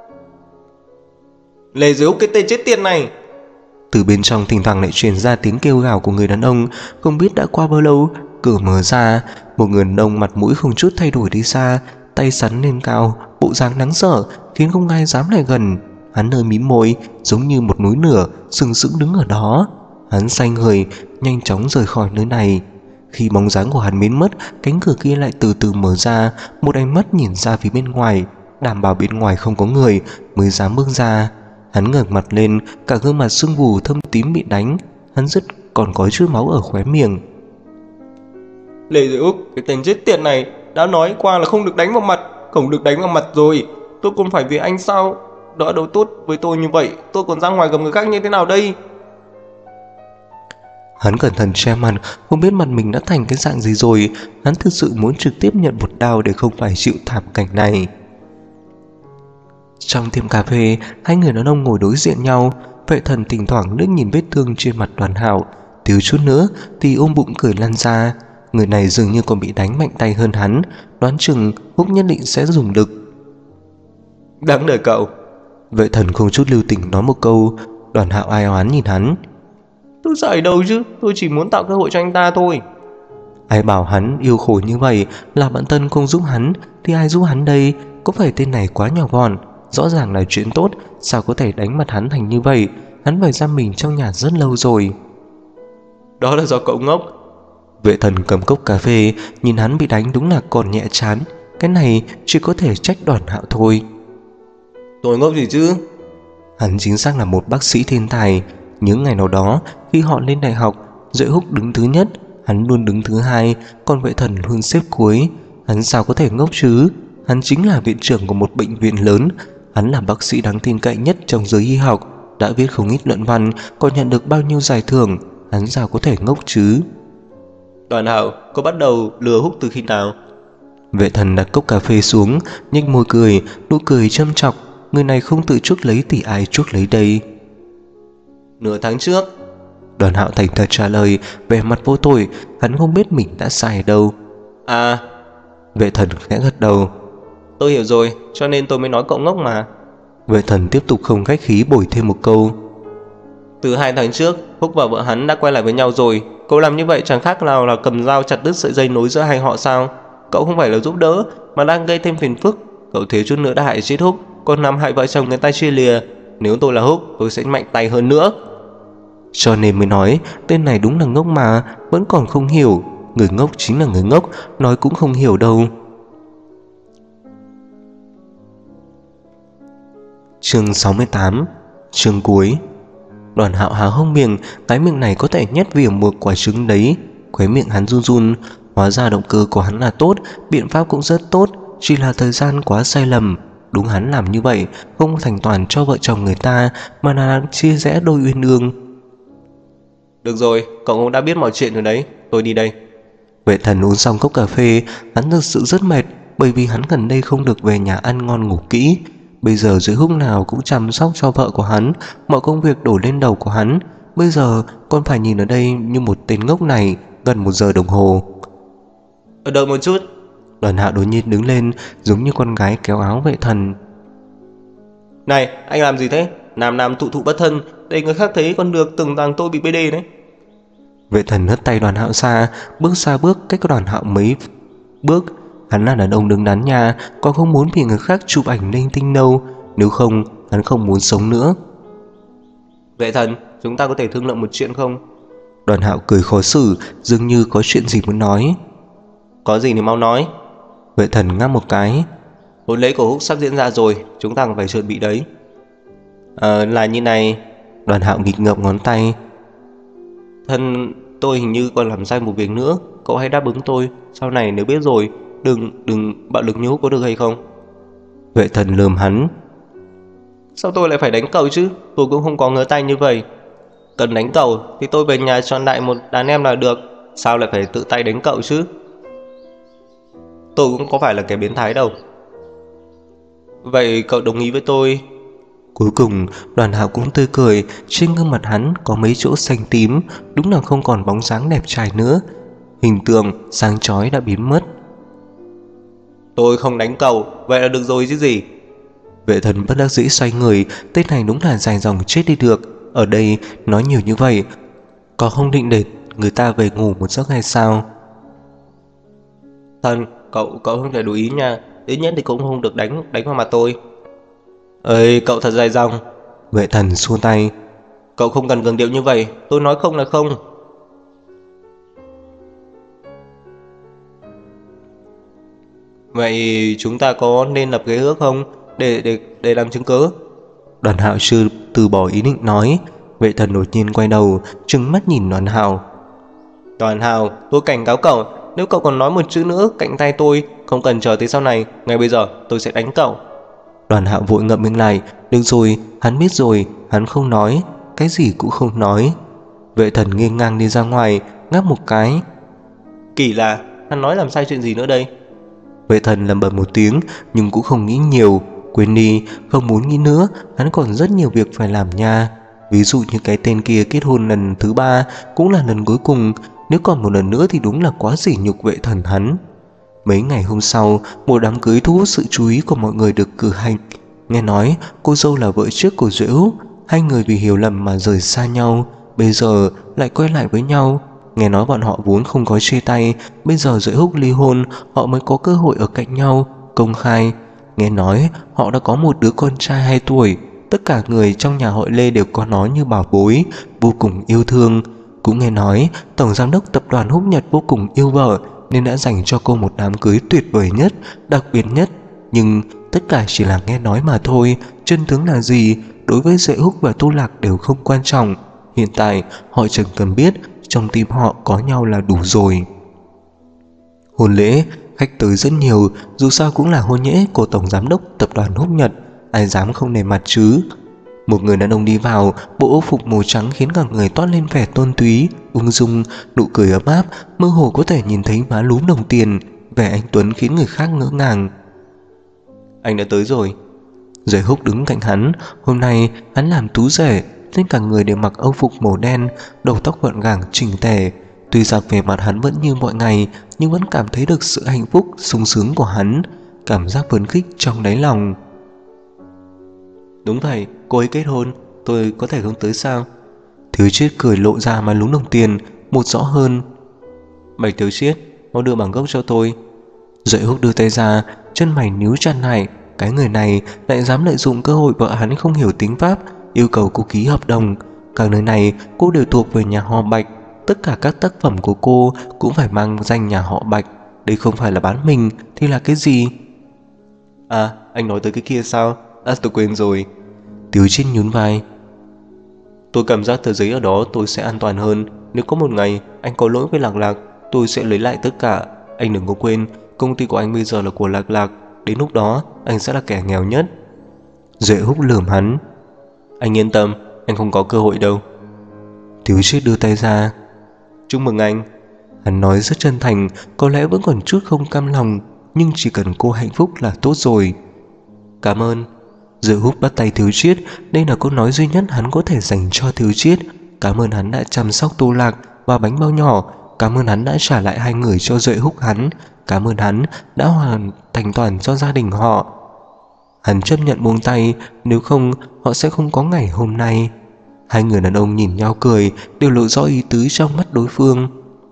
Lê Diếu, cái tên chết tiệt này. Từ bên trong thỉnh thoảng lại truyền ra tiếng kêu gào của người đàn ông. Không biết đã qua bao lâu, cửa mở ra, một người đàn ông mặt mũi không chút thay đổi đi xa, tay sắn lên cao, bộ dáng đáng sợ khiến không ai dám lại gần. Hắn hơi mím môi, giống như một núi lửa sừng sững đứng ở đó. Hắn xoay người, nhanh chóng rời khỏi nơi này. Khi bóng dáng của hắn biến mất, cánh cửa kia lại từ từ mở ra. Một ánh mắt nhìn ra phía bên ngoài, đảm bảo bên ngoài không có người mới dám bước ra. Hắn ngẩng mặt lên, cả gương mặt sưng vù thâm tím bị đánh. Hắn rất còn có chút máu ở khóe miệng. Lê Duy Úc, cái tên chết tiệt này đã nói qua là không được đánh vào mặt. Không được đánh vào mặt rồi. Tôi còn phải vì anh sao? Đã đối tốt với tôi như vậy, tôi còn ra ngoài gặp người khác như thế nào đây? Hắn cẩn thận che mặt, không biết mặt mình đã thành cái dạng gì rồi. Hắn thực sự muốn trực tiếp nhận một đao để không phải chịu thảm cảnh này. Trong tiệm cà phê, hai người đàn ông ngồi đối diện nhau. Vệ Thần thỉnh thoảng liếc nhìn vết thương trên mặt Đoàn Hạo, thiếu chút nữa thì ôm bụng cười lăn ra. Người này dường như còn bị đánh mạnh tay hơn hắn, đoán chừng Húc nhất định sẽ dùng đực. Đáng đời cậu. Vệ thần không chút lưu tình nói một câu. Đoàn Hạo ai oán nhìn hắn. Tôi sai đâu chứ, tôi chỉ muốn tạo cơ hội cho anh ta thôi. Ai bảo hắn yêu khổ như vậy, là bạn thân không giúp hắn thì ai giúp hắn đây? Có phải tên này quá nhỏ vòn? Rõ ràng là chuyện tốt, sao có thể đánh mặt hắn thành như vậy? Hắn phải giam mình trong nhà rất lâu rồi. Đó là do cậu ngốc. Vệ thần cầm cốc cà phê, nhìn hắn bị đánh đúng là còn nhẹ chán. Cái này chỉ có thể trách Đoàn Hạo thôi. Tôi ngốc gì chứ? Hắn chính xác là một bác sĩ thiên tài. Những ngày nào đó, khi họ lên đại học, Duệ Húc đứng thứ nhất, hắn luôn đứng thứ hai, còn Vệ thần luôn xếp cuối. Hắn sao có thể ngốc chứ? Hắn chính là viện trưởng của một bệnh viện lớn. Hắn là bác sĩ đáng tin cậy nhất trong giới y học, đã viết không ít luận văn, còn nhận được bao nhiêu giải thưởng. Hắn sao có thể ngốc chứ? Đoàn Hạo, cô bắt đầu lừa Húc từ khi nào? Vệ thần đặt cốc cà phê xuống, nhếch môi cười, nụ cười châm chọc. Người này không tự chuốc lấy thì ai chuốc lấy đây? Nửa tháng trước. Đoàn Hạo thành thật trả lời, vẻ mặt vô tội. Hắn không biết mình đã sai ở đâu. À. Vệ thần khẽ gật đầu. Tôi hiểu rồi, cho nên tôi mới nói cậu ngốc mà. Vệ thần tiếp tục không khách khí bồi thêm một câu. Từ 2 tháng trước, Húc và vợ hắn đã quay lại với nhau rồi. Cậu làm như vậy chẳng khác nào là cầm dao chặt đứt sợi dây nối giữa hai họ sao? Cậu không phải là giúp đỡ, mà đang gây thêm phiền phức. Cậu thiếu chút nữa đã hại chết Húc, còn làm hại vợ chồng người ta chia lìa. Nếu tôi là Húc, tôi sẽ mạnh tay hơn nữa. Cho nên mới nói, tên này đúng là ngốc mà, vẫn còn không hiểu. Người ngốc chính là người ngốc, nói cũng không hiểu đâu. Chương 68. Chương cuối. Đoàn Hạo há hốc miệng, cái miệng này có thể nhét vỉa một quả trứng đấy. Khóe miệng hắn run run. Hóa ra động cơ của hắn là tốt, biện pháp cũng rất tốt, chỉ là thời gian quá sai lầm. Đúng, hắn làm như vậy không thành toàn cho vợ chồng người ta, mà là chia rẽ đôi uyên ương. Được rồi, cậu cũng đã biết mọi chuyện rồi đấy, tôi đi đây. Vệ thần uống xong cốc cà phê, hắn thực sự rất mệt, bởi vì hắn gần đây không được về nhà ăn ngon ngủ kỹ. Bây giờ Duệ Húc nào cũng chăm sóc cho vợ của hắn, mọi công việc đổ lên đầu của hắn. Bây giờ còn phải nhìn ở đây như một tên ngốc này gần 1 giờ đồng hồ. Đợi một chút. Đoàn Hạo đột nhiên đứng lên, giống như con gái kéo áo vệ thần. Này, anh làm gì thế? Nam nam thụ thụ bất thân, để người khác thấy còn được, tưởng rằng tôi bị BD đấy. Vệ thần hất tay Đoàn Hạo xa bước cách Đoàn Hạo mấy bước. Hắn là đàn ông đứng đắn nha, còn không muốn bị người khác chụp ảnh linh tinh đâu. Nếu không, hắn không muốn sống nữa. Vệ thần, chúng ta có thể thương lượng một chuyện không? Đoàn Hạo cười khó xử, dường như có chuyện gì muốn nói. Có gì thì mau nói. Vệ thần ngáp một cái. Hôn lễ của Húc sắp diễn ra rồi, chúng ta còn phải chuẩn bị đấy. Là như này. Đoàn Hạo nghịch ngợm ngón tay. Thân, tôi hình như còn làm sai một việc nữa. Cậu hãy đáp ứng tôi. Sau này nếu biết rồi, đừng bạo lực như Húc có được hay không? Vệ thần lườm hắn. Sao tôi lại phải đánh cậu chứ? Tôi cũng không có ngứa tay như vậy. Cần đánh cậu thì tôi về nhà chọn đại một đàn em là được. Sao lại phải tự tay đánh cậu chứ? Tôi cũng có phải là kẻ biến thái đâu. Vậy cậu đồng ý với tôi? Cuối cùng Đoàn Hạo cũng tươi cười. Trên gương mặt hắn có mấy chỗ xanh tím, đúng là không còn bóng dáng đẹp trai nữa. Hình tượng sáng chói đã biến mất. Tôi không đánh cậu, vậy là được rồi chứ gì. Vệ thần bất đắc dĩ xoay người. Tên này đúng là dài dòng chết đi được. Ở đây nói nhiều như vậy, có không định để người ta về ngủ một giấc hay sao? Thần, cậu không thể đủ ý nha. Ít nhất thì cũng không được đánh vào mặt tôi. Ơi, cậu thật dài dòng. Vệ thần xua tay. Cậu không cần cường điệu như vậy, tôi nói không là không. Vậy chúng ta có nên lập kế ước không? Để làm chứng cớ. Đoàn Hạo chưa từ bỏ ý định nói. Vệ thần đột nhiên quay đầu, trừng mắt nhìn Đoàn Hạo. Đoàn Hạo, tôi cảnh cáo cậu, nếu cậu còn nói một chữ nữa cạnh tay tôi, không cần chờ tới sau này, ngay bây giờ tôi sẽ đánh cậu. Đoàn Hạo vội ngậm miệng lại. Được rồi, hắn biết rồi. Hắn không nói, cái gì cũng không nói. Vệ thần nghiêng ngang đi ra ngoài, ngáp một cái. Kỳ lạ, hắn nói làm sai chuyện gì nữa đây? Vệ thần lẩm bẩm một tiếng, nhưng cũng không nghĩ nhiều. Quên đi, không muốn nghĩ nữa. Hắn còn rất nhiều việc phải làm nha. Ví dụ như cái tên kia kết hôn lần thứ 3, cũng là lần cuối cùng. Nếu còn một lần nữa thì đúng là quá sỉ nhục vệ thần hắn. Mấy ngày hôm sau, một đám cưới thu hút sự chú ý của mọi người được cử hành. Nghe nói cô dâu là vợ trước của Duệ Húc, hai người vì hiểu lầm mà rời xa nhau, bây giờ lại quay lại với nhau. Nghe nói bọn họ vốn không có chia tay, bây giờ Duệ Húc ly hôn, họ mới có cơ hội ở cạnh nhau, công khai. Nghe nói họ đã có một đứa con trai 2 tuổi, tất cả người trong nhà họ Lê đều có nó như bảo bối, vô cùng yêu thương. Cũng nghe nói tổng giám đốc tập đoàn Húc Nhật vô cùng yêu vợ nên đã dành cho cô một đám cưới tuyệt vời nhất, đặc biệt nhất. Nhưng tất cả chỉ là nghe nói mà thôi, chân tướng là gì đối với Duệ Húc và Tô Lạc đều không quan trọng. Hiện tại họ chẳng cần biết, trong tim họ có nhau là đủ rồi. Hôn lễ khách tới rất nhiều, dù sao cũng là hôn lễ của tổng giám đốc tập đoàn Húc Nhật, ai dám không nể mặt chứ. Một người đàn ông đi vào, bộ âu phục màu trắng khiến cả người toát lên vẻ tôn túy, ung dung, nụ cười ấm áp, mơ hồ có thể nhìn thấy má lúm đồng tiền, vẻ anh tuấn khiến người khác ngỡ ngàng. Anh đã tới rồi. Duệ Húc đứng cạnh hắn, hôm nay hắn làm tú rể nên cả người đều mặc âu phục màu đen, đầu tóc gọn gàng chỉnh tề. Tuy rằng về mặt hắn vẫn như mọi ngày, nhưng vẫn cảm thấy được sự hạnh phúc sung sướng của hắn, cảm giác phấn khích trong đáy lòng. Đúng vậy, cô ấy kết hôn, tôi có thể không tới sao? Thiếu Chiết cười lộ ra mà lúng đồng tiền, một rõ hơn. Bạch Thiếu Chiết, mau đưa bằng gốc cho tôi. Duệ Húc đưa tay ra, chân mày níu chặt lại. Cái người này lại dám lợi dụng cơ hội vợ hắn không hiểu tiếng Pháp, yêu cầu cô ký hợp đồng. Cả nơi này cô đều thuộc về nhà họ Bạch, tất cả các tác phẩm của cô cũng phải mang danh nhà họ Bạch. Đây không phải là bán mình thì là cái gì? À, anh nói tới cái kia sao? À, tôi quên rồi. Tiếu Chiết nhún vai. Tôi cảm giác tờ giấy ở đó tôi sẽ an toàn hơn. Nếu có một ngày anh có lỗi với Lạc Lạc, tôi sẽ lấy lại tất cả. Anh đừng có quên, công ty của anh bây giờ là của Lạc Lạc. Đến lúc đó anh sẽ là kẻ nghèo nhất. Duệ Húc lườm hắn. Anh yên tâm, anh không có cơ hội đâu. Tiếu Chiết đưa tay ra. Chúc mừng anh. Hắn nói rất chân thành, có lẽ vẫn còn chút không cam lòng, nhưng chỉ cần cô hạnh phúc là tốt rồi. Cảm ơn. Duệ Húc bắt tay Thiếu Chiết, đây là câu nói duy nhất hắn có thể dành cho Thiếu Chiết. Cảm ơn hắn đã chăm sóc Tô Lạc và bánh bao nhỏ, cảm ơn hắn đã trả lại hai người cho Duệ Húc hắn, cảm ơn hắn đã hoàn thành toàn cho gia đình họ. Hắn chấp nhận buông tay, nếu không họ sẽ không có ngày hôm nay. Hai người đàn ông nhìn nhau cười, đều lộ rõ ý tứ trong mắt đối phương.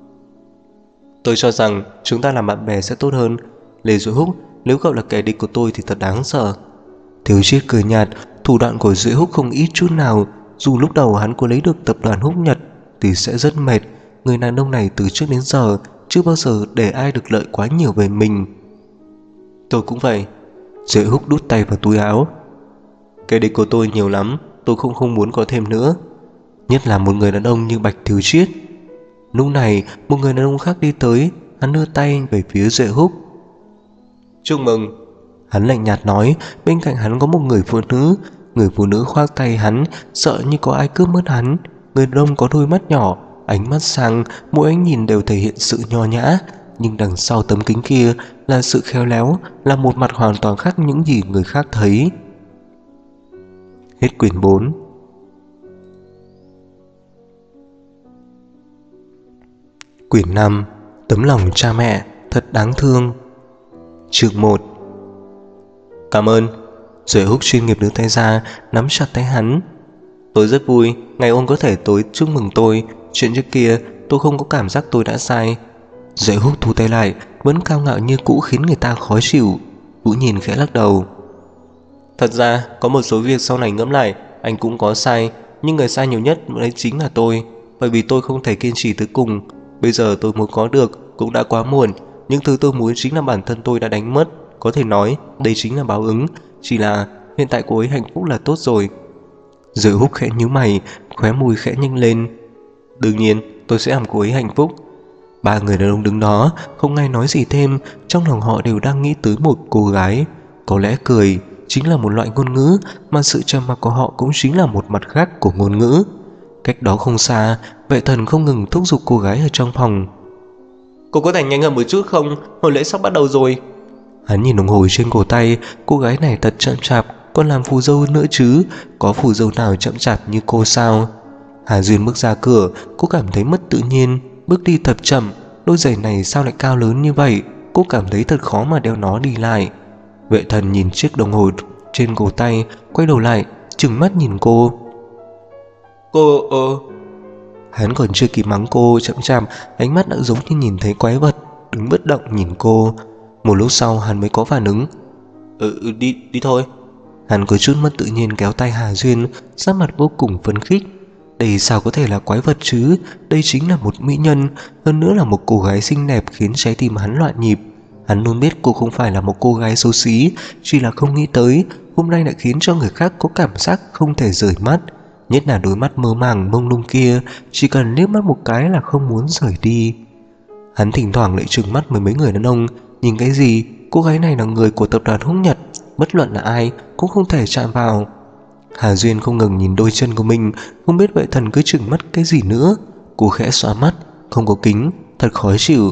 Tôi cho rằng chúng ta làm bạn bè sẽ tốt hơn. Lê Duệ Húc, nếu cậu là kẻ địch của tôi thì thật đáng sợ. Thiếu Chiết cười nhạt, thủ đoạn của Duệ Húc không ít chút nào. Dù lúc đầu hắn có lấy được tập đoàn Húc Nhật thì sẽ rất mệt. Người đàn ông này từ trước đến giờ chưa bao giờ để ai được lợi quá nhiều về mình. Tôi cũng vậy. Duệ Húc đút tay vào túi áo. Kẻ địch của tôi nhiều lắm, tôi không muốn có thêm nữa. Nhất là một người đàn ông như Bạch Thiếu Chiết. Lúc này một người đàn ông khác đi tới, hắn đưa tay về phía Duệ Húc. Chúc mừng. Hắn lạnh nhạt nói, bên cạnh hắn có một người phụ nữ. Người phụ nữ khoác tay hắn, sợ như có ai cướp mất hắn. Người đàn ông có đôi mắt nhỏ, ánh mắt sáng, mỗi ánh nhìn đều thể hiện sự nho nhã. Nhưng đằng sau tấm kính kia là sự khéo léo, là một mặt hoàn toàn khác những gì người khác thấy. Hết quyển 4. Quyển 5. Tấm lòng cha mẹ thật đáng thương. Chương 1. Cảm ơn. Duệ Húc chuyên nghiệp đưa tay ra, nắm chặt tay hắn. Tôi rất vui, ngày ông có thể tới chúc mừng tôi. Chuyện trước kia tôi không có cảm giác tôi đã sai. Duệ Húc thu tay lại, vẫn cao ngạo như cũ khiến người ta khó chịu. Vũ Nhìn khẽ lắc đầu. Thật ra có một số việc sau này ngẫm lại anh cũng có sai, nhưng người sai nhiều nhất đấy chính là tôi, bởi vì tôi không thể kiên trì tới cùng. Bây giờ tôi muốn có được cũng đã quá muộn. Những thứ tôi muốn chính là bản thân tôi đã đánh mất. Có thể nói đây chính là báo ứng. Chỉ là hiện tại cô ấy hạnh phúc là tốt rồi. Duệ Húc khẽ nhíu mày, khóe môi khẽ nhếch lên. Đương nhiên tôi sẽ làm cô ấy hạnh phúc. Ba người đàn ông đứng đó không ai nói gì thêm. Trong lòng họ đều đang nghĩ tới một cô gái. Có lẽ cười chính là một loại ngôn ngữ, mà sự trầm mặc của họ cũng chính là một mặt khác của ngôn ngữ. Cách đó không xa, Vệ Thần không ngừng thúc giục cô gái ở trong phòng. Cô có thể nhanh hơn một chút không? Hôn lễ sắp bắt đầu rồi. Hắn nhìn đồng hồ trên cổ tay. Cô gái này thật chậm chạp, còn làm phù dâu nữa chứ. Có phù dâu nào chậm chạp như cô sao? Hà Duyên bước ra cửa, cô cảm thấy mất tự nhiên, bước đi thật chậm. Đôi giày này sao lại cao lớn như vậy? Cô cảm thấy thật khó mà đeo nó đi lại. Vệ Thần nhìn chiếc đồng hồ trên cổ tay, quay đầu lại, trừng mắt nhìn cô. Cô, Hắn còn chưa kịp mắng cô chậm chạp, ánh mắt đã giống như nhìn thấy quái vật, đứng bất động nhìn cô. Một lúc sau hắn mới có phản ứng. Đi thôi. Hắn có chút mất tự nhiên kéo tay Hà Duyên, sắc mặt vô cùng phấn khích. Đây sao có thể là quái vật chứ? Đây chính là một mỹ nhân, hơn nữa là một cô gái xinh đẹp khiến trái tim hắn loạn nhịp. Hắn luôn biết cô không phải là một cô gái xấu xí, chỉ là không nghĩ tới hôm nay lại khiến cho người khác có cảm giác không thể rời mắt. Nhất là đôi mắt mơ màng mông lung kia, chỉ cần liếc mắt một cái là không muốn rời đi. Hắn thỉnh thoảng lại trừng mắt với mấy người đàn ông. Nhìn cái gì? Cô gái này là người của tập đoàn Húc Nhật, bất luận là ai cũng không thể chạm vào. Hà Duyên không ngừng nhìn đôi chân của mình, không biết Vệ Thần cứ trừng mắt cái gì nữa. Cô khẽ xóa mắt, không có kính, thật khó chịu.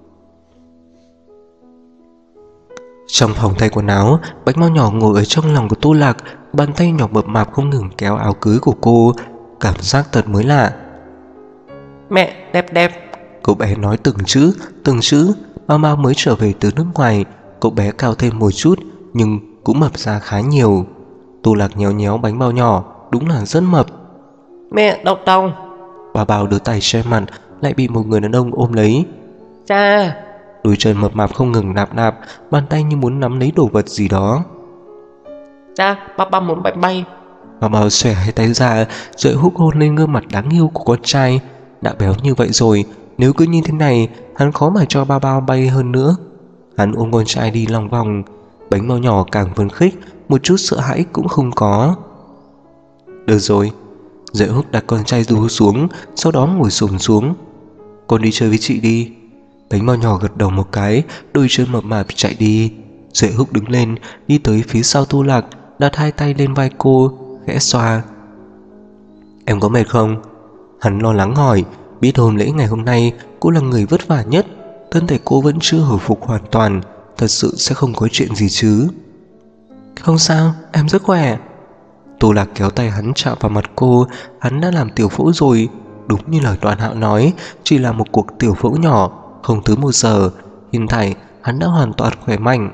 Trong phòng thay quần áo, Bánh Bao Nhỏ ngồi ở trong lòng của Tô Lạc, bàn tay nhỏ mập mạp không ngừng kéo áo cưới của cô. Cảm giác thật mới lạ. Mẹ, đẹp. Cậu bé nói từng chữ. Bao Bao mới trở về từ nước ngoài, cậu bé cao thêm một chút nhưng cũng mập ra khá nhiều. Tô Lạc nhéo nhéo Bánh Bao Nhỏ, đúng là rất mập. Mẹ, đau. Bao Bao đưa tay che mặt, lại bị một người đàn ông ôm lấy. Cha. Đôi chân mập mạp không ngừng đạp, bàn tay như muốn nắm lấy đồ vật gì đó. Cha, ba muốn bay. Bao Bao xòe hai tay ra, rồi húc hôn lên gương mặt đáng yêu của con trai. Đã béo như vậy rồi, nếu cứ như thế này, hắn khó mà cho Bao Bao bay hơn nữa. Hắn ôm con trai đi lòng vòng. Bánh Bao Nhỏ càng phấn khích, một chút sợ hãi cũng không có. Được rồi. Dạy Húc đặt con trai Du xuống, sau đó ngồi xổm xuống. Con đi chơi với chị đi. Bánh Bao Nhỏ gật đầu một cái, đôi chân mập mạp chạy đi. Dạy Húc đứng lên, đi tới phía sau Tô Lạc, đặt hai tay lên vai cô, khẽ xoa. Em có mệt không? Hắn lo lắng hỏi. Biết hôn lễ ngày hôm nay cô là người vất vả nhất, thân thể cô vẫn chưa hồi phục hoàn toàn, thật sự sẽ không có chuyện gì chứ? Không sao, em rất khỏe. Tô Lạc kéo tay hắn chạm vào mặt cô. Hắn đã làm tiểu phẫu rồi. Đúng như lời Đoàn Hạo nói, chỉ là một cuộc tiểu phẫu nhỏ, không tới 1 giờ. Hiện tại hắn đã hoàn toàn khỏe mạnh.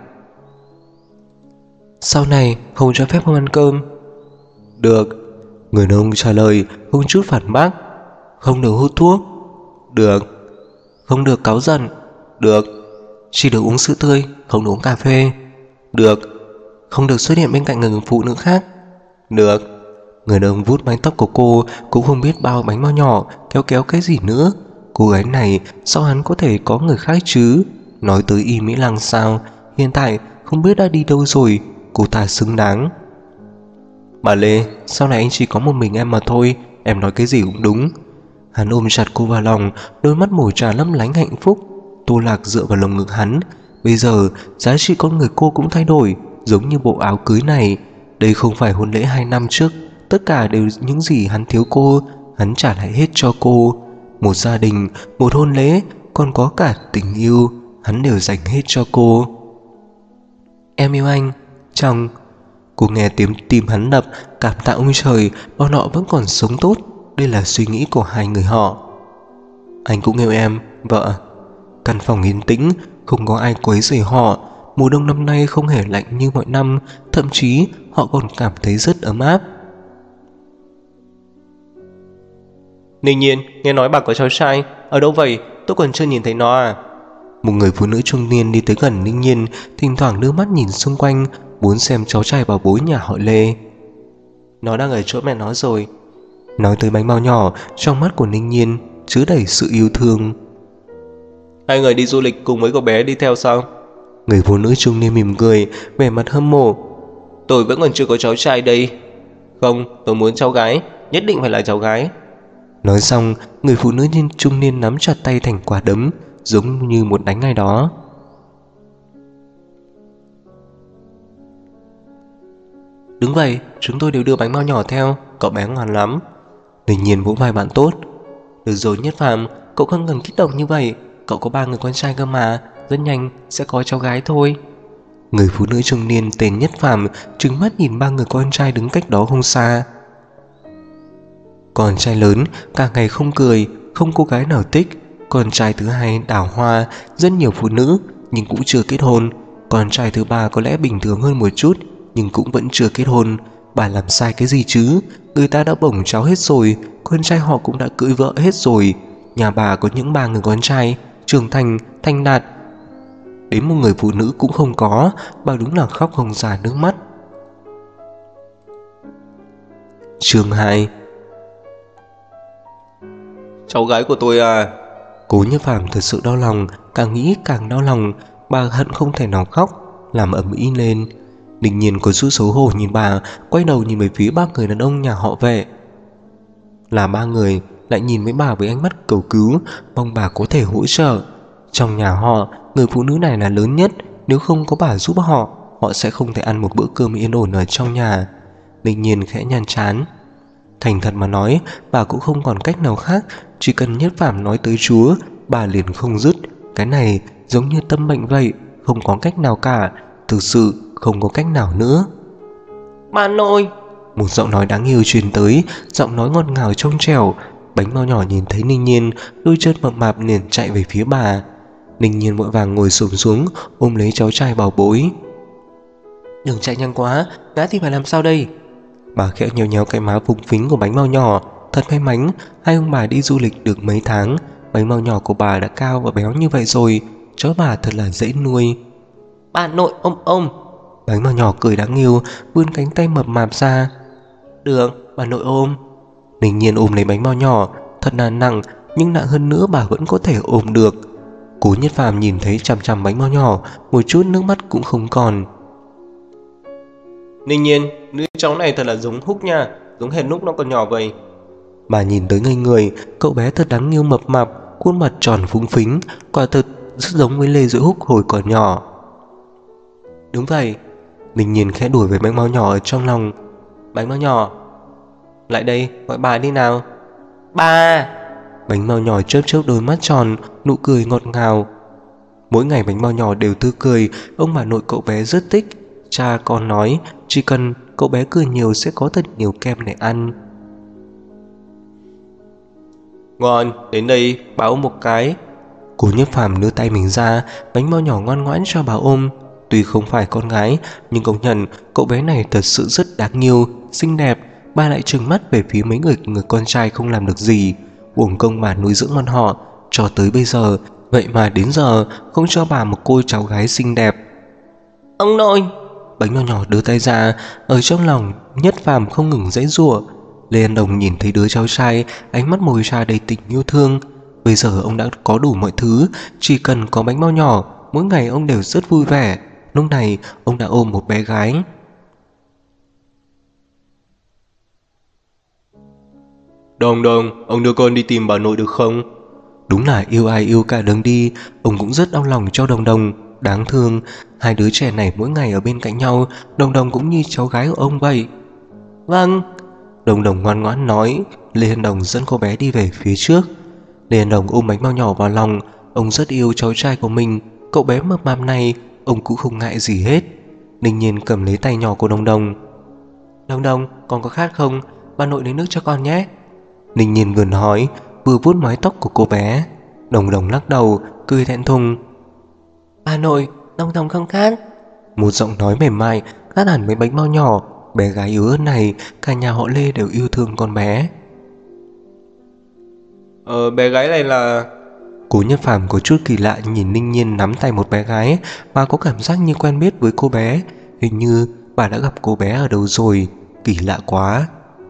Sau này không cho phép không ăn cơm. Được. Người đàn ông trả lời, không chút phản bác. Không được hút thuốc. Được. Không được cáu giận. Được. Chỉ được uống sữa tươi, không được uống cà phê. Được. Không được xuất hiện bên cạnh người phụ nữ khác. Được. Người đàn ông vuốt mái tóc của cô, cũng không biết bao Bánh Bao Nhỏ kéo cái gì nữa. Cô gái này sao hắn có thể có người khác chứ? Nói tới Y Mỹ Lăng sao, hiện tại không biết đã đi đâu rồi. Cô ta xứng đáng. Bà Lê, sau này anh chỉ có một mình em mà thôi, em nói cái gì cũng đúng. Hắn ôm chặt cô vào lòng, đôi mắt màu trà lấp lánh hạnh phúc. Tô Lạc dựa vào lồng ngực hắn. Bây giờ giá trị con người cô cũng thay đổi, giống như bộ áo cưới này. Đây không phải hôn lễ 2 năm trước, tất cả đều những gì hắn thiếu cô, hắn trả lại hết cho cô. Một gia đình, một hôn lễ, còn có cả tình yêu, hắn đều dành hết cho cô. Em yêu anh, chồng. Cô nghe tiếng tim hắn đập, cảm tạ ông trời, bọn họ vẫn còn sống tốt. Đây là suy nghĩ của hai người họ. Anh cũng yêu em, vợ. Căn phòng yên tĩnh, không có ai quấy rầy họ. Mùa đông năm nay không hề lạnh như mọi năm, thậm chí họ còn cảm thấy rất ấm áp. Ninh Nhiên, nghe nói bà có cháu trai. Ở đâu vậy? Tôi còn chưa nhìn thấy nó à? Một người phụ nữ trung niên đi tới gần Ninh Nhiên, thỉnh thoảng đưa mắt nhìn xung quanh, muốn xem cháu trai bảo bối nhà họ Lê. Nó đang ở chỗ mẹ nó rồi. Nói tới Bánh Bao Nhỏ, trong mắt của Ninh Nhiên chứa đầy sự yêu thương. Hai người đi du lịch cùng với cậu bé đi theo sao? Người phụ nữ trung niên mỉm cười, vẻ mặt hâm mộ. Tôi vẫn còn chưa có cháu trai đây. Không, tôi muốn cháu gái, nhất định phải là cháu gái. Nói xong, người phụ nữ trung niên nắm chặt tay thành quả đấm, giống như muốn đánh ai đó. Đúng vậy, chúng tôi đều đưa Bánh Bao Nhỏ theo, cậu bé ngoan lắm. Ninh Nhiên vỗ vai bạn tốt. Được rồi Nhất Phàm, cậu không cần kích động như vậy, cậu có 3 người con trai cơ mà, rất nhanh sẽ có cháu gái thôi. Người phụ nữ trung niên tên Nhất Phàm trừng mắt nhìn 3 người con trai đứng cách đó không xa. Con trai lớn cả ngày không cười, không cô gái nào thích. Con trai thứ hai đào hoa, rất nhiều phụ nữ nhưng cũng chưa kết hôn. Con trai thứ ba có lẽ bình thường hơn một chút, nhưng cũng vẫn chưa kết hôn. Bà làm sai cái gì chứ? Người ta đã bổng cháu hết rồi, con trai họ cũng đã cưới vợ hết rồi. Nhà bà có những 3 người con trai trưởng thành, thành đạt, đến một người phụ nữ cũng không có. Bà đúng là khóc không ra nước mắt. Chương 2. Cháu gái của tôi à? Cố Như Phàm thật sự đau lòng, càng nghĩ càng đau lòng. Bà hận không thể nào khóc, làm ầm ĩ lên. Đình Nhiên có chút xấu hổ nhìn bà, quay đầu nhìn về phía 3 người đàn ông nhà họ Vệ. Là 3 người lại nhìn với bà với ánh mắt cầu cứu, mong bà có thể hỗ trợ. Trong nhà họ, người phụ nữ này là lớn nhất, nếu không có bà giúp họ, họ sẽ không thể ăn một bữa cơm yên ổn ở trong nhà. Đình Nhiên khẽ nhăn trán. Thành thật mà nói, bà cũng không còn cách nào khác, chỉ cần Nhất Phàm nói tới Chúa, bà liền không dứt. Cái này giống như tâm bệnh vậy, không có cách nào cả, thực sự không có cách nào nữa. Bà nội! Một giọng nói đáng yêu truyền tới, giọng nói ngọt ngào trong trẻo. Bánh bao nhỏ nhìn thấy Ninh Nhiên, đôi chân mập mạp liền chạy về phía bà. Ninh Nhiên vội vàng ngồi xổm xuống, ôm lấy cháu trai bảo bối. Đừng chạy nhanh quá, ngã thì phải làm sao đây? Bà khẽ nhéo nhéo cái má phúng phính của bánh bao nhỏ. Thật may mắn, hai ông bà đi du lịch được mấy tháng, bánh bao nhỏ của bà đã cao và béo như vậy rồi, cháu bà thật là dễ nuôi. Bà nội ôm. Bánh bao nhỏ cười đáng yêu, vươn cánh tay mập mạp ra. Được, bà nội ôm. Ninh Nhiên ôm lấy bánh bao nhỏ, thật là nặng, nhưng nặng hơn nữa bà vẫn có thể ôm được. Cố Nhất Phàm nhìn thấy chằm chằm bánh bao nhỏ, một chút nước mắt cũng không còn. Ninh Nhiên, đứa cháu này thật là giống Húc nha, giống hệt lúc nó còn nhỏ vậy. Bà nhìn tới ngây người, cậu bé thật đáng yêu mập mạp, khuôn mặt tròn phúng phính, quả thật rất giống với Lê Duy Húc hồi còn nhỏ. Đúng vậy. Ninh Nhiên khẽ đuổi về bánh bao nhỏ ở trong lòng. Bánh bao nhỏ, lại đây, gọi bà đi nào. Ba! Bánh bao nhỏ chớp chớp đôi mắt tròn, nụ cười ngọt ngào. Mỗi ngày bánh bao nhỏ đều tươi cười, ông bà nội cậu bé rất thích. Cha con nói, chỉ cần cậu bé cười nhiều sẽ có thật nhiều kem để ăn. Ngon, đến đây, bà ôm một cái. Cố Nhất Phàm đưa tay mình ra, bánh bao nhỏ ngoan ngoãn cho bà ôm. Tuy không phải con gái, nhưng công nhận cậu bé này thật sự rất đáng yêu, xinh đẹp. Bà lại trừng mắt về phía mấy người con trai không làm được gì. Uổng công bà nuôi dưỡng bọn họ cho tới bây giờ, vậy mà đến giờ không cho bà một cô cháu gái xinh đẹp. Ông nội! Bánh bao nhỏ đưa tay ra, ở trong lòng Nhất Phàm không ngừng giãy giụa. Lê An Đồng nhìn thấy đứa cháu trai, ánh mắt môi ra đầy tình yêu thương. Bây giờ ông đã có đủ mọi thứ, chỉ cần có bánh bao nhỏ, mỗi ngày ông đều rất vui vẻ. Lúc này ông đã ôm một bé gái. Đồng, ông đưa con đi tìm bà nội được không? Đúng là yêu ai yêu cả đường đi. Ông cũng rất đau lòng cho Đồng Đồng. Đáng thương, hai đứa trẻ này mỗi ngày ở bên cạnh nhau, Đồng Đồng cũng như cháu gái của ông vậy. Vâng. Đồng Đồng ngoan ngoãn nói. Lê Hân Đồng dẫn cô bé đi về phía trước. Lê Hân Đồng ôm bánh bao nhỏ vào lòng. Ông rất yêu cháu trai của mình. Cậu bé mập mạp này ông cũng không ngại gì hết. Ninh Nhiên cầm lấy tay nhỏ của Đồng Đồng. Đồng Đồng, con có khát không? Bà nội lấy nước cho con nhé. Ninh Nhiên vừa nói vừa vuốt mái tóc của cô bé. Đồng Đồng lắc đầu, cười thẹn thùng. Bà nội, Đồng Đồng không khát. Một giọng nói mềm mại khác hẳn với bánh bao nhỏ. Bé gái yếu ớt này, cả nhà họ Lê đều yêu thương con bé. Bé gái này là... Cố Nhất Phàm có chút kỳ lạ nhìn Ninh Nhiên nắm tay một bé gái, và có cảm giác như quen biết với cô bé. Hình như bà đã gặp cô bé ở đâu rồi, kỳ lạ quá.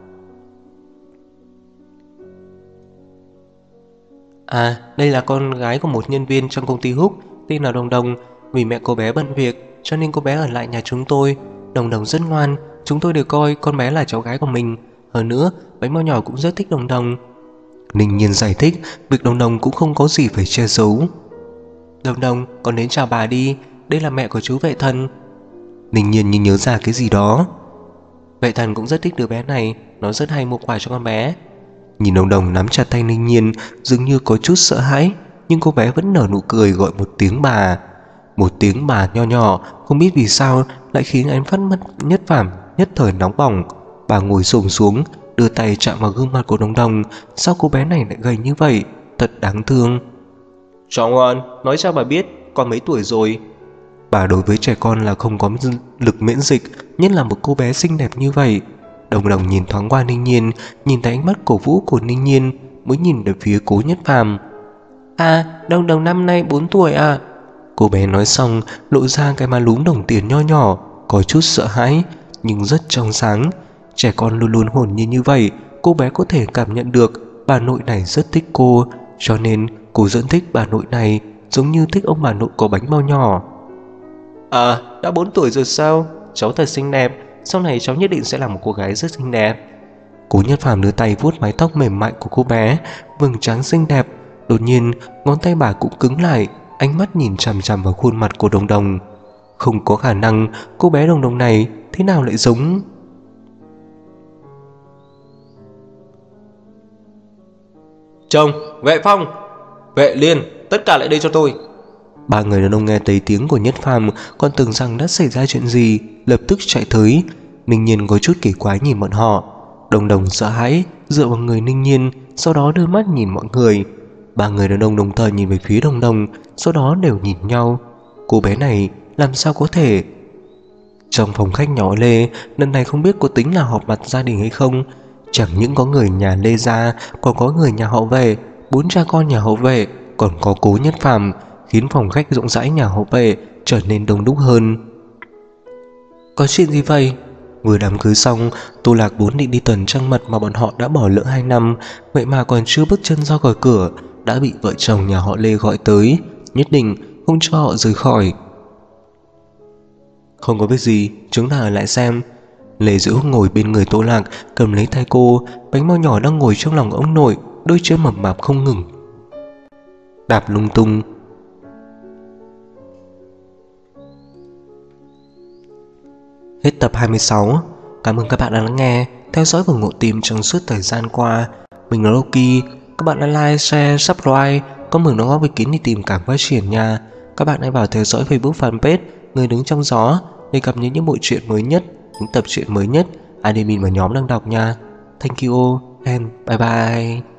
À, đây là con gái của một nhân viên trong công ty Húc, tên là Đồng Đồng. Vì mẹ cô bé bận việc cho nên cô bé ở lại nhà chúng tôi. Đồng Đồng rất ngoan, chúng tôi đều coi con bé là cháu gái của mình. Hơn nữa, bánh bao nhỏ cũng rất thích Đồng Đồng. Ninh Nhiên giải thích, việc Đồng Đồng cũng không có gì phải che giấu. Đồng Đồng, con đến chào bà đi, đây là mẹ của chú Vệ Thần. Ninh Nhiên như nhớ ra cái gì đó. Vệ Thần cũng rất thích đứa bé này, nó rất hay mua quà cho con bé. Nhìn Đồng Đồng nắm chặt tay Ninh Nhiên, dường như có chút sợ hãi, nhưng cô bé vẫn nở nụ cười gọi một tiếng bà. Một tiếng bà nho nhỏ, không biết vì sao lại khiến ánh mắt Nhất Phàm nhất thời nóng bỏng. Bà ngồi xổm xuống, đưa tay chạm vào gương mặt của Đồng Đồng. Sao cô bé này lại gầy như vậy, thật đáng thương. Cháu ngoan, nói cho bà biết con mấy tuổi rồi. Bà đối với trẻ con là không có lực miễn dịch, nhất là một cô bé xinh đẹp như vậy. Đồng Đồng nhìn thoáng qua Ninh Nhiên, nhìn thấy ánh mắt cổ vũ của Ninh Nhiên, mới nhìn về phía Cố Nhất Phàm. À, Đồng Đồng năm nay 4 tuổi à? Cô bé nói xong lộ ra cái má lúm đồng tiền nho nhỏ, có chút sợ hãi nhưng rất trong sáng. Trẻ con luôn luôn hồn nhiên như vậy, cô bé có thể cảm nhận được bà nội này rất thích cô, cho nên cô rất thích bà nội này, giống như thích ông bà nội có bánh bao nhỏ. À, đã 4 tuổi rồi sao? Cháu thật xinh đẹp, sau này cháu nhất định sẽ là một cô gái rất xinh đẹp. Cố Nhất Phàm đưa tay vuốt mái tóc mềm mại của cô bé, vầng trán xinh đẹp. Đột nhiên, ngón tay bà cũng cứng lại, ánh mắt nhìn chằm chằm vào khuôn mặt của Đồng Đồng. Không có khả năng, cô bé Đồng Đồng này thế nào lại giống... Chồng, Vệ Phong, Vệ Liên, tất cả lại đây cho tôi. Ba người đàn ông nghe thấy tiếng của Nhất Phàm còn tưởng rằng đã xảy ra chuyện gì, lập tức chạy tới. Ninh Nhiên có chút kỳ quái nhìn bọn họ. Đồng Đồng sợ hãi dựa vào người Ninh Nhiên, sau đó đưa mắt nhìn mọi người. Ba người đàn ông đồng thời nhìn về phía Đồng Đồng, sau đó đều nhìn nhau. Cô bé này làm sao có thể? Trong phòng khách nhỏ Lê, lần này không biết có tính là họp mặt gia đình hay không. Chẳng những có người nhà Lê ra, còn có người nhà họ Vệ, 4 cha con nhà họ Vệ, còn có Cố Nhất Phàm, khiến phòng khách rộng rãi nhà họ Vệ trở nên đông đúc hơn. Có chuyện gì vậy? Vừa đám cưới xong, Tô Lạc vốn định đi tuần trăng mật mà bọn họ đã bỏ lỡ 2 năm, vậy mà còn chưa bước chân ra khỏi cửa đã bị vợ chồng nhà họ Lê gọi tới, nhất định không cho họ rời khỏi. Không có việc gì, chúng ta ở lại xem. Lê Dữ ngồi bên người Tô Lạc, cầm lấy tay cô, bánh bao nhỏ đang ngồi trong lòng ông nội, đôi chân mập mạp không ngừng đạp lung tung. Hết tập 26. Cảm ơn các bạn đã lắng nghe, theo dõi và ngộ tìm trong suốt thời gian qua. Mình là Loki. Các bạn đã like, share, subscribe, comment đóng góp ý kiến đi tìm cảm phát triển nha. Các bạn hãy vào theo dõi Facebook fanpage Người Đứng Trong Gió để cập nhật những bộ truyện mới nhất, những tập truyện mới nhất admin và nhóm đang đọc nha. Thank you and bye bye.